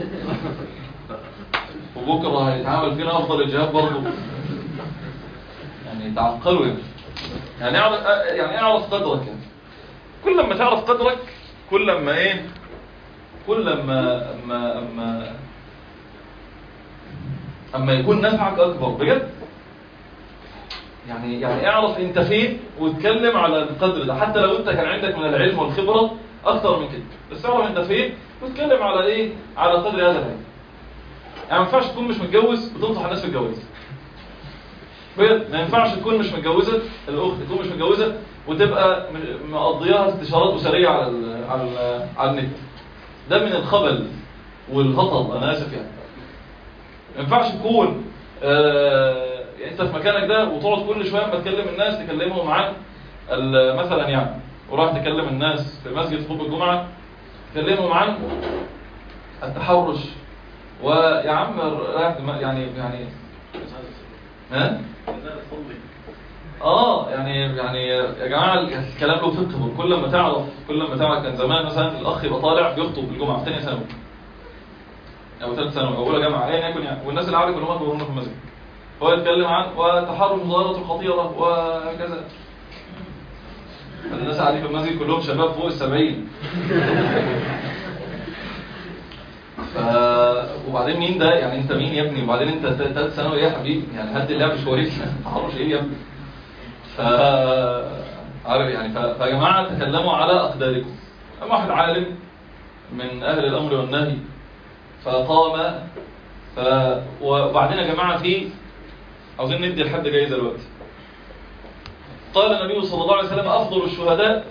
وبكره هيتعامل فينا افضل الجهاد برضه. يعني تعقلوا يعني يعني اعرف يعني اعرف قدرك يعني. كل لما تعرف قدرك كل لما ايه كل لما اما اما اما يكون نفعك اكبر بجد. يعني يعني اعرف انت فين واتكلم على القدر ده، حتى لو انت كان عندك من العلم والخبرة اكتر من كده، بس اعرف انت فين واتكلم على ايه على قدر هذا العلم. يعني ما ينفعش تكون مش متجوز وتنصح الناس في الجواز. بجد ما ينفعش تكون مش متجوزة الاخت تكون مش متجوزة وتبقى مقضياها استشارات اسرية على ال على ال على النت. ده من الخبل والهطل، انا اسف يعني. ما ينفعش تكون آه انت في مكانك ده وتقعد كل شويه اما تكلم الناس تكلمهم عن مثلا يعني وراح تكلم الناس في مسجد خطبه الجمعه تكلمهم عن التحرش ويا عم راح يعني يعني ها اه يعني يعني يا جماعه الكلام له فقه. كل ما تعرف كل ما تعرف كان زمان مثلا الاخ يبقى طالع بيخطب الجمعه في ثانيه ثانوي او ثالث ثانوي او اولى جامعه ايا يكن يعني، والناس اللي عارف كلهم كلهم في المسجد هو يتكلم عن وتحرش ظاهرة الخطيرة وكذا. الناس قاعدين في المسجد كلهم شباب فوق السبعين. ف... وبعدين مين ده يعني انت مين يا ابني؟ وبعدين انت ثالث ثانوي ايه يا حبيبي؟ يعني هدي اللعب شويه تحرش ايه يا ابني؟ ف عارف يعني ف... فيا جماعه تكلموا على اقداركم. اما واحد عالم من اهل الامر والنهي فقام ف... وبعدين يا جماعه في عاوزين ندي لحد جايزه دلوقتي. قال النبي صلى الله عليه وسلم افضل الشهداء.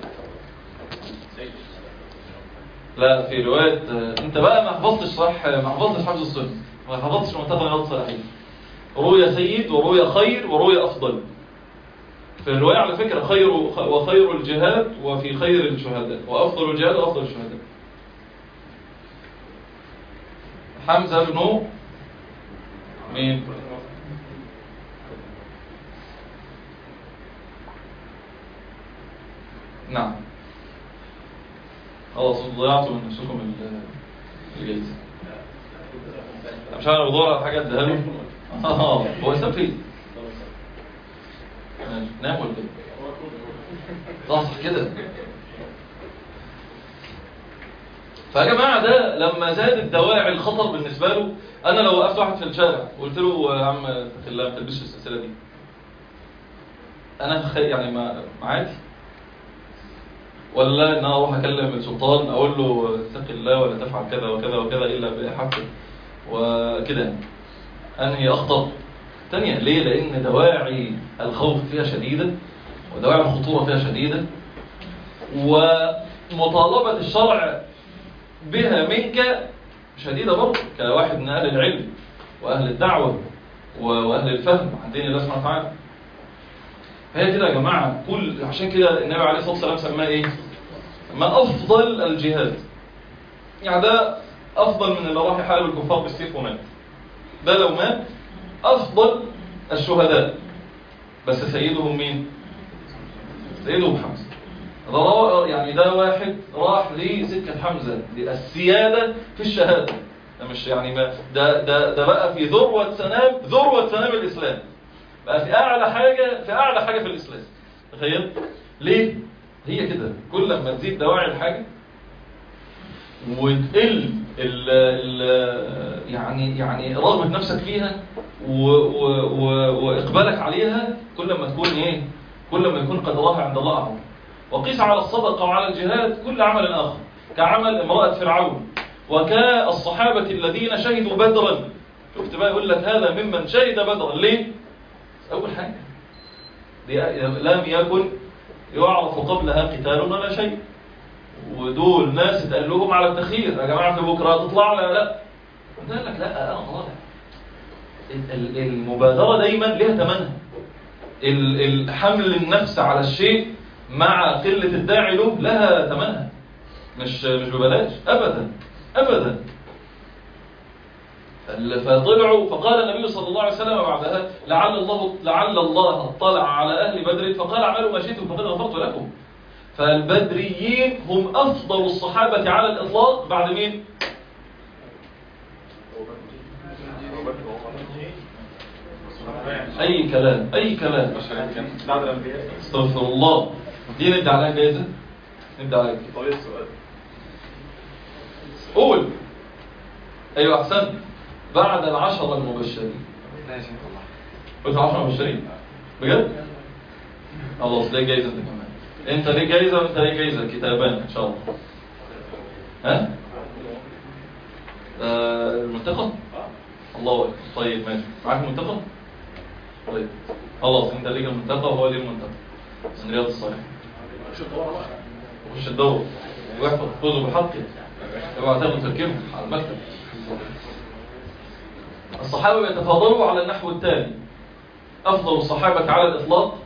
لا في روايه انت بقى ما حفظتش صح، ما حفظتش حفظ السنه، ما حفظتش منتهى رياض الصالحين. روي سيد وروي خير وروي افضل. في الروايه على فكره خير وخير الجهاد وفي خير الشهداء وافضل الجهاد وافضل الشهداء. حمزه بن مين؟ نعم. خلاص ضيعتوا من نفسكم الجائزة. مش عارف بدور على حاجة اديها له. اه هو يساب فين؟ نام ولا ايه؟ صح كده. فيا جماعة ده لما زادت دواعي الخطر بالنسبة له، أنا لو وقفت واحد في الشارع وقلت له يا عم اتق الله ما تلبسش السلسلة دي، أنا خ... يعني ما عادي، ولا إن أنا أروح أكلم السلطان أقول له اتق الله ولا تفعل كذا وكذا وكذا إلا بحق وكده، أنهي أخطر؟ ثانية ليه؟ لأن دواعي الخوف فيها شديدة ودواعي الخطورة فيها شديدة، ومطالبة الشرع بها منك شديدة برضه كواحد من أهل العلم وأهل الدعوة وأهل الفهم عن دين الله سبحانه وتعالى. فهي كده يا جماعة، كل عشان كده النبي عليه الصلاة والسلام سماه إيه؟ ما أفضل الجهاد. يعني ده أفضل من اللي راح يحارب الكفار بالسيف ومات. ده لو مات أفضل الشهداء. بس سيدهم مين؟ سيدهم حمزة. ده يعني ده واحد راح لسكة حمزة للسيادة في الشهادة. ده مش يعني ما ده ده ده بقى في ذروة سنام ذروة سنام الإسلام. بقى في أعلى حاجة في أعلى حاجة في الإسلام. تخيل؟ ليه؟ هي كده كل لما تزيد دواعي الحاجة وتقل ال ال يعني يعني رغبة نفسك فيها و و و وإقبالك عليها، كل ما تكون إيه؟ كل ما يكون قدرها عند الله أعظم. وقيس على الصدقة وعلى الجهاد كل عمل آخر، كعمل امرأة فرعون وكالصحابة الذين شهدوا بدرا. شفت بقى يقول لك هذا ممن شهد بدرا. ليه؟ أول حاجة لم يكن يعرف قبلها قتال ولا شيء، ودول ناس اتقال لهم على التخيير يا جماعة في بكرة تطلع لا لا قال لك لا أنا طالع. المبادرة دايما لها ثمنها. الحمل النفس على الشيء مع قلة الداعي له لها ثمنها، مش مش ببلاش أبدا أبدا. فطلعوا فقال النبي صلى الله عليه وسلم بعدها لعل الله لعل الله اطلع على أهل بدر فقال اعملوا ما شئتم فقد غفرت لكم. فالبدريين هم أفضل الصحابة على الإطلاق بعد مين؟ أي كلام أي كلام استغفر الله. دي ندي عليها جايزة، ندي عليها جايزة. قول أيوة أحسنت. بعد العشرة المبشرين قلت عشرة مبشرين بجد؟ خلاص ليه جايزة انت كمان. انت ليه جايزة وانت ليه جايزة كتابان ان شاء الله. ها؟ آه المنتخب؟ الله أكبر. طيب ماشي معاك المنتخب؟ طيب خلاص انت ليك المنتخب وهو ليه المنتخب من رياض الصالحين. خش الدور واحفظ فوزه بحقه. اوعى تاخد تركيبه على المكتب. الصحابة يتفاضلوا على النحو التالي: أفضل الصحابة على الإطلاق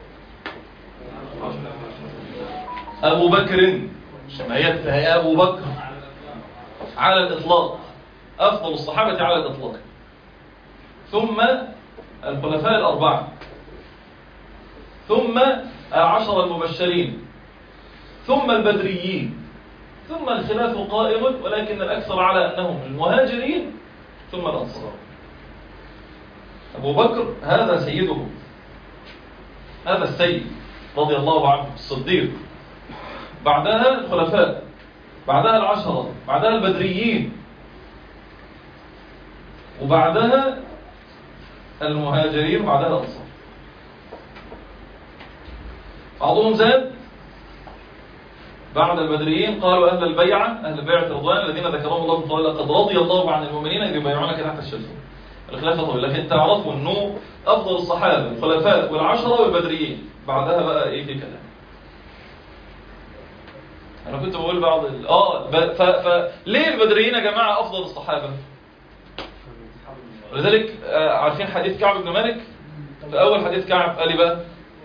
أبو بكر، ما هي أبو بكر على الإطلاق، أفضل الصحابة على الإطلاق، ثم الخلفاء الأربعة، ثم العشر المبشرين، ثم البدريين، ثم الخلاف قائم ولكن الأكثر على أنهم المهاجرين ثم الأنصار. أبو بكر هذا سيده، هذا السيد رضي الله عنه الصديق، بعدها الخلفاء، بعدها العشرة، بعدها البدريين، وبعدها المهاجرين، وبعدها الأنصار. بعضهم زاد بعد البدريين قالوا أهل البيعة، أهل بيعة رضوان الذين ذكرهم الله في قوله لقد رضي الله عن المؤمنين إذ يبايعونك تحت الشجرة. الخلافة طويل، لكن تعرفوا أنه أفضل الصحابة الخلفاء والعشرة والبدريين، بعدها بقى إيه في كلام. أنا كنت بقول بعض ال... آه ب... ف... ف... ليه البدريين يا جماعة أفضل الصحابة؟ ولذلك آه عارفين حديث كعب بن مالك؟ في أول حديث كعب قال لي بقى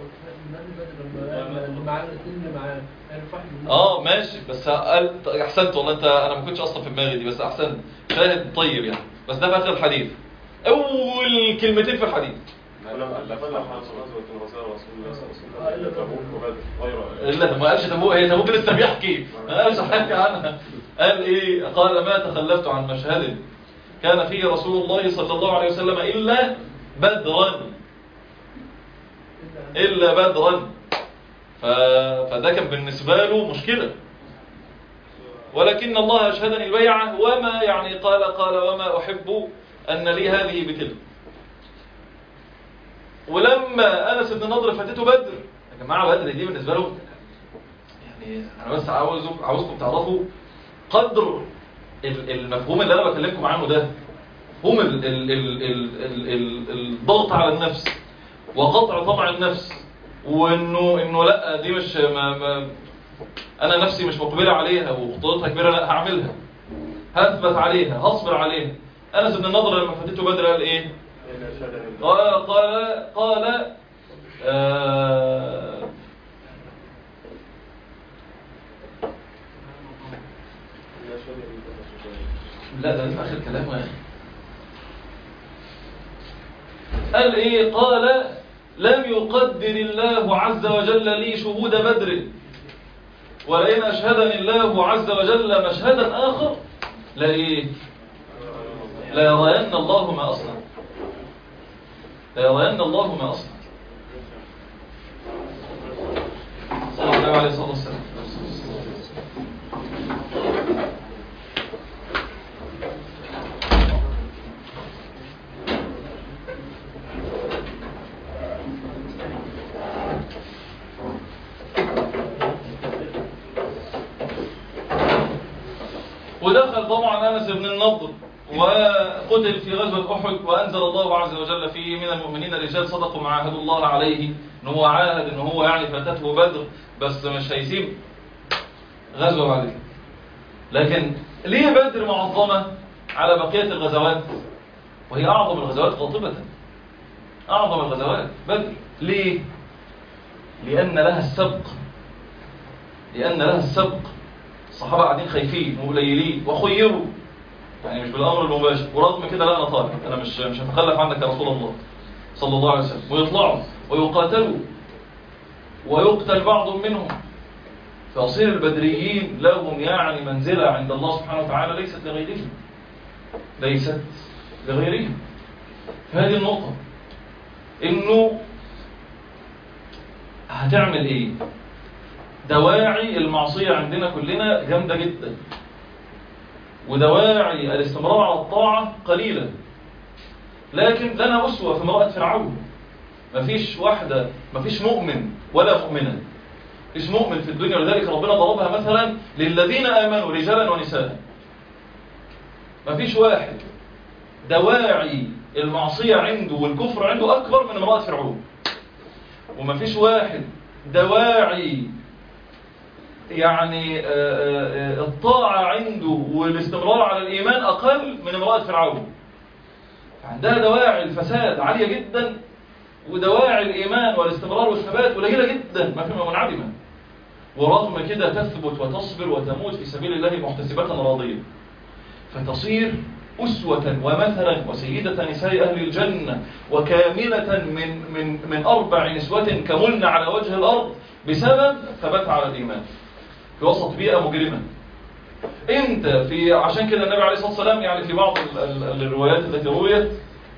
اه ماشي، بس قال احسنت والله. انت انا ما كنتش اصلا في دماغي دي، بس احسنت شاهد طيب يعني. بس ده في اخر الحديث، اول كلمتين في الحديث. الا ما قالش تبوك، هي تبوك لسه بيحكي، ما قالش حاجه عنها. قال ايه؟ قال ما تخلفت عن مشهد كان فيه رسول الله صلى الله عليه وسلم الا بدرا، الا بدرا. ف... فده كان بالنسبة له مشكلة. ولكن الله أشهدني البيعة وما يعني قال قال وما أحب أن لي هذه بتلك. ولما أنس بن النضر فاتته بدر، يا جماعة بدر دي بالنسبة له يعني أنا بس عاوز عاوزكم تعرفوا قدر المفهوم اللي أنا بكلمكم عنه ده، هم ال ال ال ال ال الضغط على النفس وقطع طمع النفس، وإنه إنه لا دي مش ما ما أنا نفسي مش مقبلة عليها وخطوتها كبيرة، لا هعملها، هثبت عليها، هصبر عليها. أنس بن النضر لما فاتته بدر قال إيه؟ قال قال قال آه لا ده في آخر كلامه يا أخي. قال إيه؟ قال لم يقدر الله عز وجل لي شهود بدر، ولئن أشهدني الله عز وجل مشهدا آخر لا إيه؟ لا يرين الله ما أصنع، لا يرين الله ما أصنع. صلى الله عليه وسلم. ودخل طبعا أنس بن النضر وقتل في غزوة أحد، وأنزل الله عز وجل فيه من المؤمنين رجال صدقوا ما عاهدوا الله عليه، إن هو عاهد إن هو يعني فاتته بدر بس مش هيسيب غزوة بعدين. لكن ليه بدر معظمة على بقية الغزوات وهي أعظم الغزوات قاطبة؟ أعظم الغزوات بدر ليه؟ لأن لها السبق، لأن لها السبق. الصحابة قاعدين خايفين وقليلين وخيروا، يعني مش بالأمر المباشر، ورغم كده لا أنا طالب، أنا مش مش هتخلف عنك يا رسول الله صلى الله عليه وسلم، ويطلعوا ويقاتلوا ويقتل بعض منهم، فيصير البدريين لهم يعني منزلة عند الله سبحانه وتعالى ليست لغيرهم، ليست لغيرهم. هذه النقطة إنه هتعمل إيه؟ دواعي المعصية عندنا كلنا جامدة جدا، ودواعي الاستمرار على الطاعة قليلة. لكن لنا أسوة في امرأة فرعون. مفيش واحدة، مفيش مؤمن ولا مؤمنة، مفيش مؤمن في الدنيا، ولذلك ربنا ضربها مثلا للذين آمنوا رجالا ونساء. مفيش واحد دواعي المعصية عنده والكفر عنده أكبر من امرأة فرعون، ومفيش واحد دواعي يعني الطاعة عنده والاستمرار على الإيمان أقل من امرأة فرعون. عندها دواعي الفساد عالية جدا، ودواعي الإيمان والاستمرار والثبات قليلة جدا، ما فيما منعدمة، ورغم كده تثبت وتصبر وتموت في سبيل الله محتسبة راضية، فتصير أسوة ومثلا وسيدة نساء أهل الجنة، وكاملة من من من أربع نسوة كملن على وجه الأرض بسبب ثبات على الإيمان في وسط بيئة مجرمة. انت في عشان كده النبي عليه الصلاة والسلام يعني في بعض ال ال الروايات التي رويت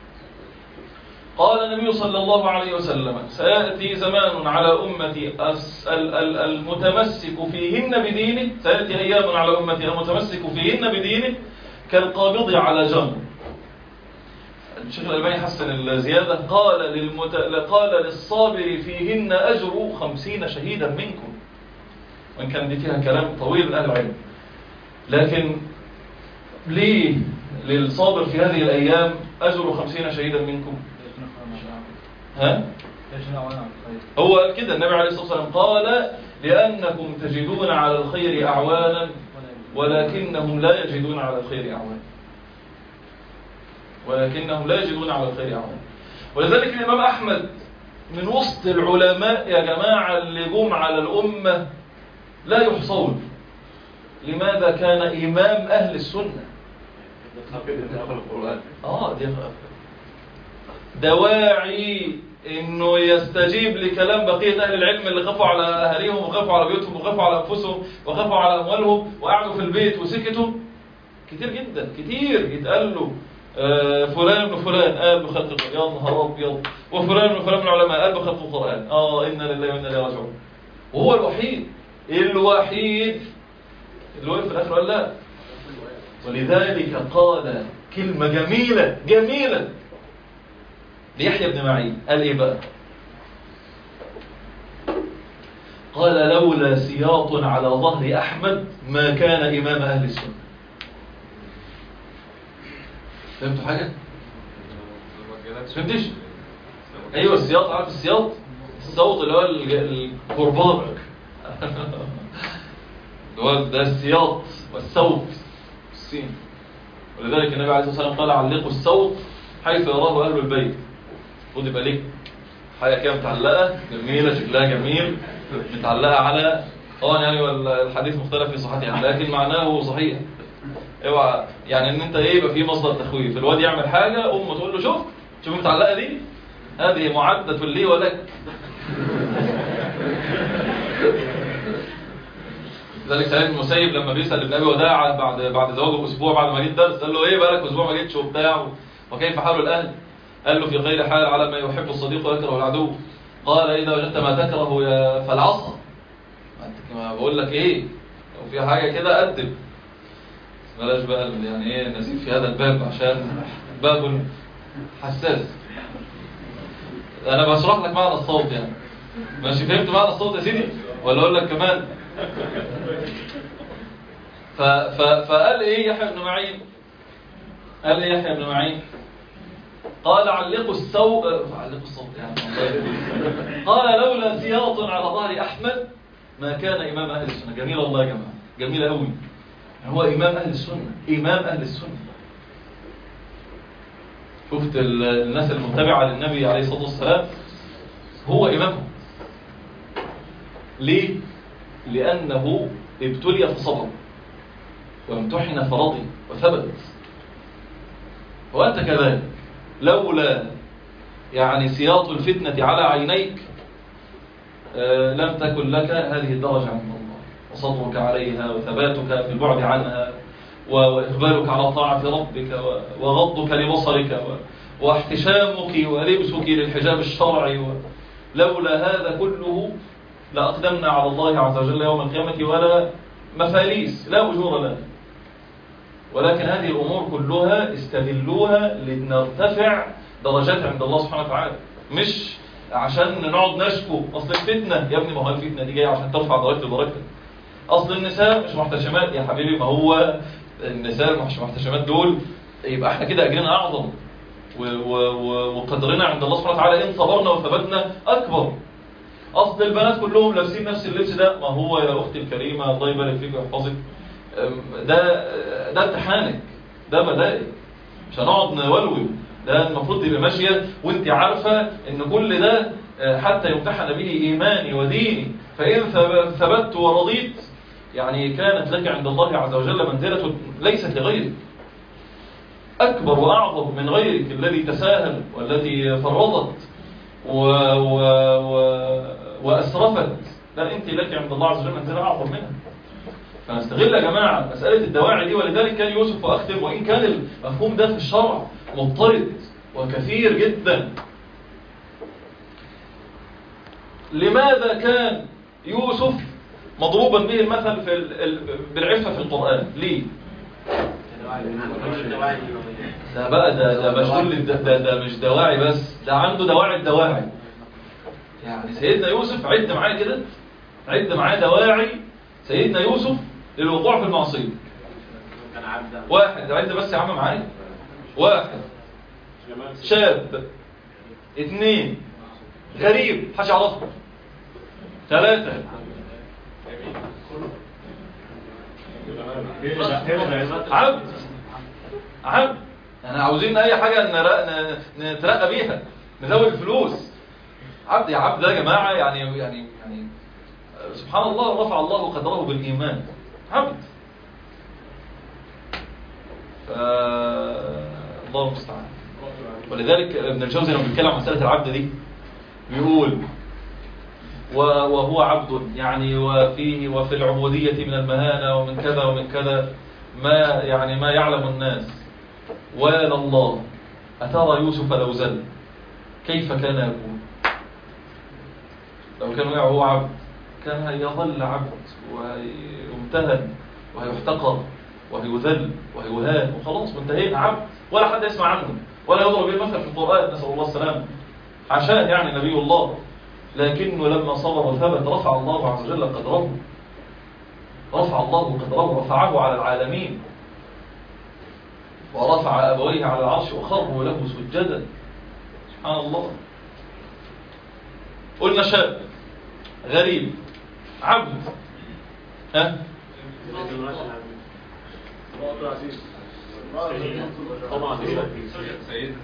قال النبي صلى الله عليه وسلم: سيأتي زمان على أمتي المتمسك فيهن بدينه، سيأتي أيام على أمتي المتمسك فيهن بدينه كالقابض على جمر. الشيخ الألباني حسن الزيادة، قال للمت... قال للصابر فيهن أجر خمسين شهيدا منكم، وإن كان دي فيها كلام طويل من أهل العلم. لكن ليه للصابر في هذه الأيام أجر خمسين شهيدا منكم؟ ها؟ هو قال كده النبي عليه الصلاة والسلام، قال لأنكم تجدون على الخير أعوانا ولكنهم لا يجدون على الخير أعوانا، ولكنهم لا يجدون على الخير أعوانا. ولذلك الإمام أحمد من وسط العلماء يا جماعة اللي جم على الأمة لا يحصون. لماذا؟ كان إمام أهل السنة. آه دي دواعي إنه يستجيب لكلام بقية أهل العلم اللي خافوا على أهليهم وخافوا على بيوتهم وخافوا على أنفسهم وخافوا على أموالهم وقعدوا في البيت وسكتوا كتير جدا. كتير يتقال له آه فلان ابن فلان قال بخلق القرآن، يا نهار أبيض، وفلان ابن فلان من العلماء قال بخلق القرآن، آه إنا لله وإنا إليه راجعون. وهو الوحيد الوحيد اللي وقف في الآخر قال لا. ولذلك قال كلمة جميلة جميلة ليحيى بن معين، قال إيه بقى؟ قال لولا سياط على ظهر أحمد ما كان إمام أهل السنة. فهمتوا حاجة؟ فهمتش؟ أيوة السياط، عارف السياط؟ الصوت اللي هو الكرباج اللي هو ده السياط والسوط السين. ولذلك النبي عليه الصلاة والسلام قال علقوا السوط حيث يراه أهل البيت. خد يبقى ليك حاجة كده متعلقة جميلة شكلها جميل متعلقة على طبعا يعني الحديث مختلف في صحته يعني لكن معناه صحيح. اوعى يعني ان انت ايه يبقى في مصدر تخويف، الواد يعمل حاجة امه تقول له شوف شوف المتعلقة دي هذه معدة لي ولك. لذلك سعيد بن المسيب لما بيسأل ابن ابي وداع بعد بعد زواجه باسبوع بعد ما جه الدرس قال له ايه بقالك اسبوع ما جيتش وبتاع وكيف حال الاهل؟ قال له في خير حال على ما يحب الصديق ويكره العدو. قال اذا وجدت ما تكره يا فالعصا. ما بقول لك ايه لو في حاجه كده قدم. بلاش بقى يعني ايه نزيد في هذا الباب عشان باب حساس. انا بشرح لك معنى الصوت يعني ماشي. فهمت معنى الصوت يا سيدي ولا اقول لك كمان؟ ف ف فقال ايه يحيى بن معين؟ قال ايه يحيى بن معين؟ قال علقوا السوء علقوا الصوت يعني قال لولا سياط على ظهر احمد ما كان امام اهل السنه. جميل والله يا جماعه جميله قوي. هو امام اهل السنه، امام اهل السنه. شفت الناس المتبعه للنبي عليه الصلاه والسلام هو امامهم. ليه؟ لانه ابتلي فصبر وامتحن فرضي وثبت. وانت كذلك لولا يعني سياط الفتنة على عينيك آه لم تكن لك هذه الدرجة عند الله وصبرك عليها وثباتك في البعد عنها وإقبالك على طاعة ربك وغضك لبصرك واحتشامك ولبسك للحجاب الشرعي. لولا هذا كله لأقدمنا على الله عز وجل يوم القيامة ولا مفاليس لا أجور لنا. ولكن هذه الأمور كلها استغلوها لنرتفع درجات عند الله سبحانه وتعالى، مش عشان نقعد نشكو. أصل الفتنة يا ابني ما هو الفتنة دي جاية عشان ترفع درجة لدرجتك. أصل النساء مش محتشمات يا حبيبي، ما هو النساء مش محتشمات دول يبقى احنا كده أجرنا أعظم وقدرنا عند الله سبحانه وتعالى إن صبرنا وثبتنا أكبر. أصل البنات كلهم لابسين نفس اللبس ده، ما هو يا أختي الكريمة الله يبارك فيك ويحفظك ده ده امتحانك، ده بدائي مش هنقعد نولول. ده المفروض يبقى ماشيه وانت عارفه ان كل ده حتى يمتحن به ايماني وديني. فان ثبت ورضيت يعني كانت لك عند الله عز وجل منزله ليست لغيرك، اكبر واعظم من غيرك الذي تساهل والتي فرطت و... و... و... واسرفت. لا انت لك عند الله عز وجل منزله اعظم منها. فنستغل يا جماعة مسألة الدواعي دي. ولذلك كان يوسف وأختم وإن كان المفهوم ده في الشرع مضطرد وكثير جدا. لماذا كان يوسف مضروبا به المثل في ال... بالعفة في القرآن؟ ليه؟ ده بقى ده ده مشغول ده, ده, ده مش دواعي بس، ده عنده دواعي الدواعي. يعني سيدنا يوسف عد معاه كده، عد معاه دواعي سيدنا يوسف للوقوع في المعصية. واحد عد بس يا عم معايا. واحد شاب، اثنين غريب حاجة يعرفه، ثلاثة عبد عبد يعني عاوزين اي حاجة نترقى بيها نزود الفلوس. عبد يا عبد ده يا جماعة يعني يعني يعني سبحان الله رفع الله قدره بالإيمان. عبد الله المستعان. ولذلك ابن الجوزي لما بيتكلم عن مسألة العبد دي بيقول وهو عبد يعني وفيه وفي العبودية من المهانة ومن كذا ومن كذا ما يعني ما يعلم الناس. ويا الله أترى يوسف لو زل كيف كان يكون؟ لو كان وقع هو عبد كان يظل عبد ويمتهن وهيحتقر وهيذل وهيهان وخلاص وانتهينا عبد ولا حد يسمع عنه ولا يضرب به المثل في القرآن، نسأل الله السلامة. عشان يعني نبي الله، لكنه لما صبر وثبت رفع الله عز وجل قدره، رفع الله قدره، رفعه على العالمين، ورفع أبويه على العرش وخروا له سجدا. سبحان الله. قلنا شاب غريب عبد، ها طبعا سيد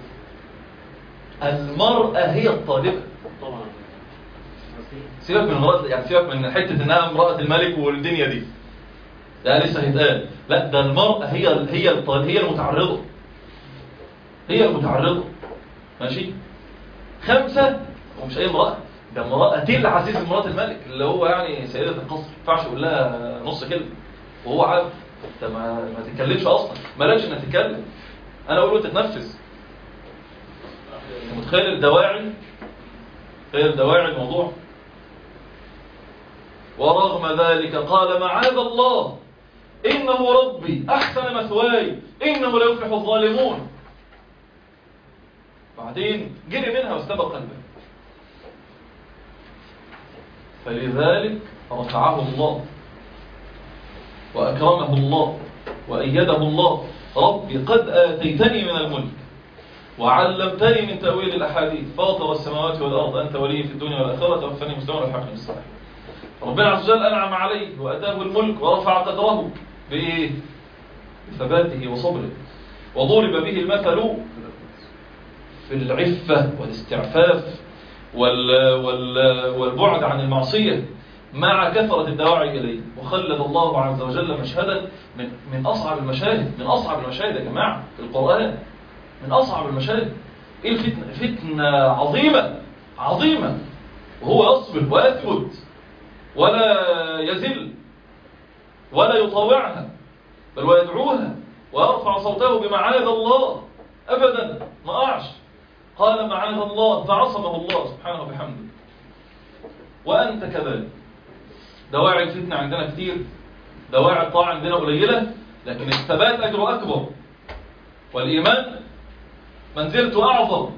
المرأة هي الطالبة. طبعا سيبك من امرأة، يعني سيبك من حتة انها امرأة الملك والدنيا دي، ده لسه هيتقال. لا، ده المرأة هي هي الطالبة، هي المتعرضة، هي المتعرضة. ماشي. خمسة، ومش اي امرأة، ده امرأة العزيز امرأة الملك اللي هو يعني سيدة القصر، ما ينفعش يقول لها نص كلمة وهو عارف. انت ما, ما تتكلمش اصلا، مالكش انك تتكلم، انا اقول له تتنفس. متخيل الدواعي، تخيل دواعي الموضوع. ورغم ذلك قال معاذ الله إنه ربي أحسن مثواي إنه لا يفلح الظالمون. بعدين جري منها واستبق قلبه. فلذلك رفعه الله وأكرمه الله وأيده الله. ربي قد آتيتني من الملك وعلمتني من تأويل الأحاديث فاطر السماوات والأرض أنت ولي في الدنيا والآخرة توفني مسلما والحقني بالصالحين. ربنا عز وجل أنعم عليه وأتاه الملك ورفع قدره بإيه؟ بثباته وصبره. وضرب به المثل في العفة والاستعفاف وال وال والبعد عن المعصية مع كثرة الدواعي إليه. وخلد الله عز وجل مشهدا من من أصعب المشاهد، من أصعب المشاهد يا جماعة في القرآن، من أصعب المشاهد. إيه الفتنة؟ فتنة عظيمة عظيمة، وهو يصبر ويثبت ولا يزل ولا يطاوعها، بل ويدعوها ويرفع صوته بمعاذ الله أبدا، ما قعش. قال معاذ الله فعصمه الله سبحانه وبحمده. وأنت كذلك. دواعي الفتنة عندنا كتير، دواعي الطاعة عندنا قليلة، لكن الثبات أجره أكبر، والإيمان منزلته أعظم.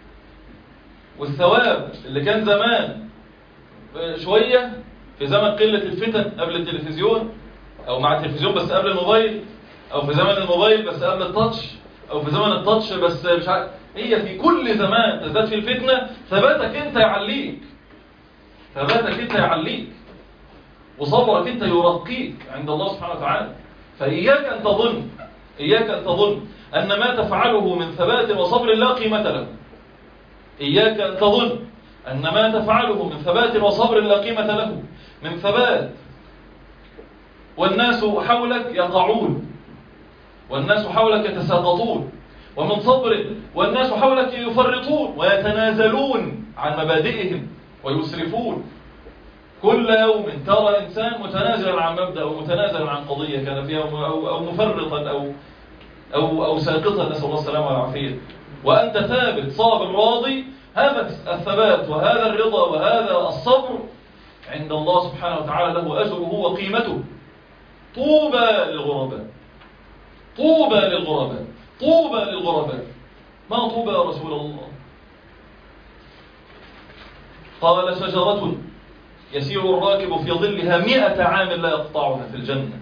والثواب اللي كان زمان شوية في زمن قلة الفتن قبل التلفزيون، أو مع التلفزيون بس قبل الموبايل، أو في زمن الموبايل بس قبل التاتش، أو في زمن التاتش بس مش عارف، هي في كل زمان تزداد في الفتنة ثباتك أنت يعليك، ثباتك أنت يعليك، وصبرك أنت يرقيك عند الله سبحانه وتعالى. فإياك أن تظن، إياك أن تظن أن ما تفعله من ثبات وصبر لا قيمة له. إياك أن تظن أن ما تفعله من ثبات وصبر لا قيمة له. من ثبات والناس حولك يقعون والناس حولك يتساقطون، ومن صبر والناس حولك يفرطون ويتنازلون عن مبادئهم ويسرفون. كل يوم ترى إنسان متنازلا عن مبدأ أو متنازلا عن قضية كان فيها أو, أو مفرطا أو, أو, أو ساقطا، نسأل الله السلامة والعافية، وأنت ثابت صابر راضي. هذا الثبات وهذا الرضا وهذا الصبر عند الله سبحانه وتعالى له أجره وقيمته. طوبى للغرباء، طوبى للغرباء، طوبى للغرباء. ما طوبى يا رسول الله؟ قال شجرة يسير الراكب في ظلها مئة عام لا يقطعها في الجنة.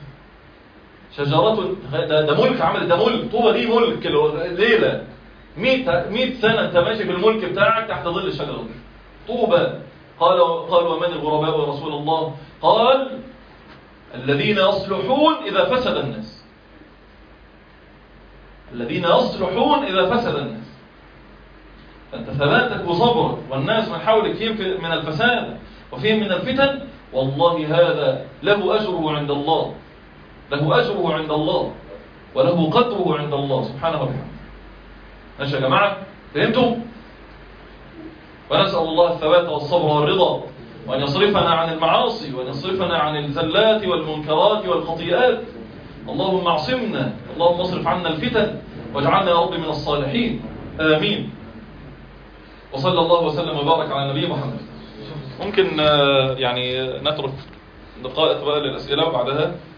شجرة، ده, ده ملك عمل، ده ملك. طوبى دي ملك ليلة مئة سنة انت ماشي في الملك بتاعك تحت ظل الشجرة دي. طوبى. قال قال ومن الغرباء يا رسول الله؟ قال الذين يصلحون إذا فسد الناس، الذين يصلحون إذا فسد الناس. فأنت ثباتك وصبرك والناس من حولك فيهم من الفساد وفيهم من الفتن، والله هذا له أجره عند الله، له أجره عند الله وله قدره عند الله سبحانه وتعالى. ماشي يا جماعة؟ فهمتم؟ ونسأل الله الثبات والصبر والرضا، وأن يصرفنا عن المعاصي وأن يصرفنا عن الزلات والمنكرات والخطيئات. اللهم اعصمنا، اللهم اصرف عنا الفتن واجعلنا يا رب من الصالحين، آمين. وصلى الله وسلم وبارك على النبي محمد. ممكن يعني نترك دقائق بقى للأسئلة وبعدها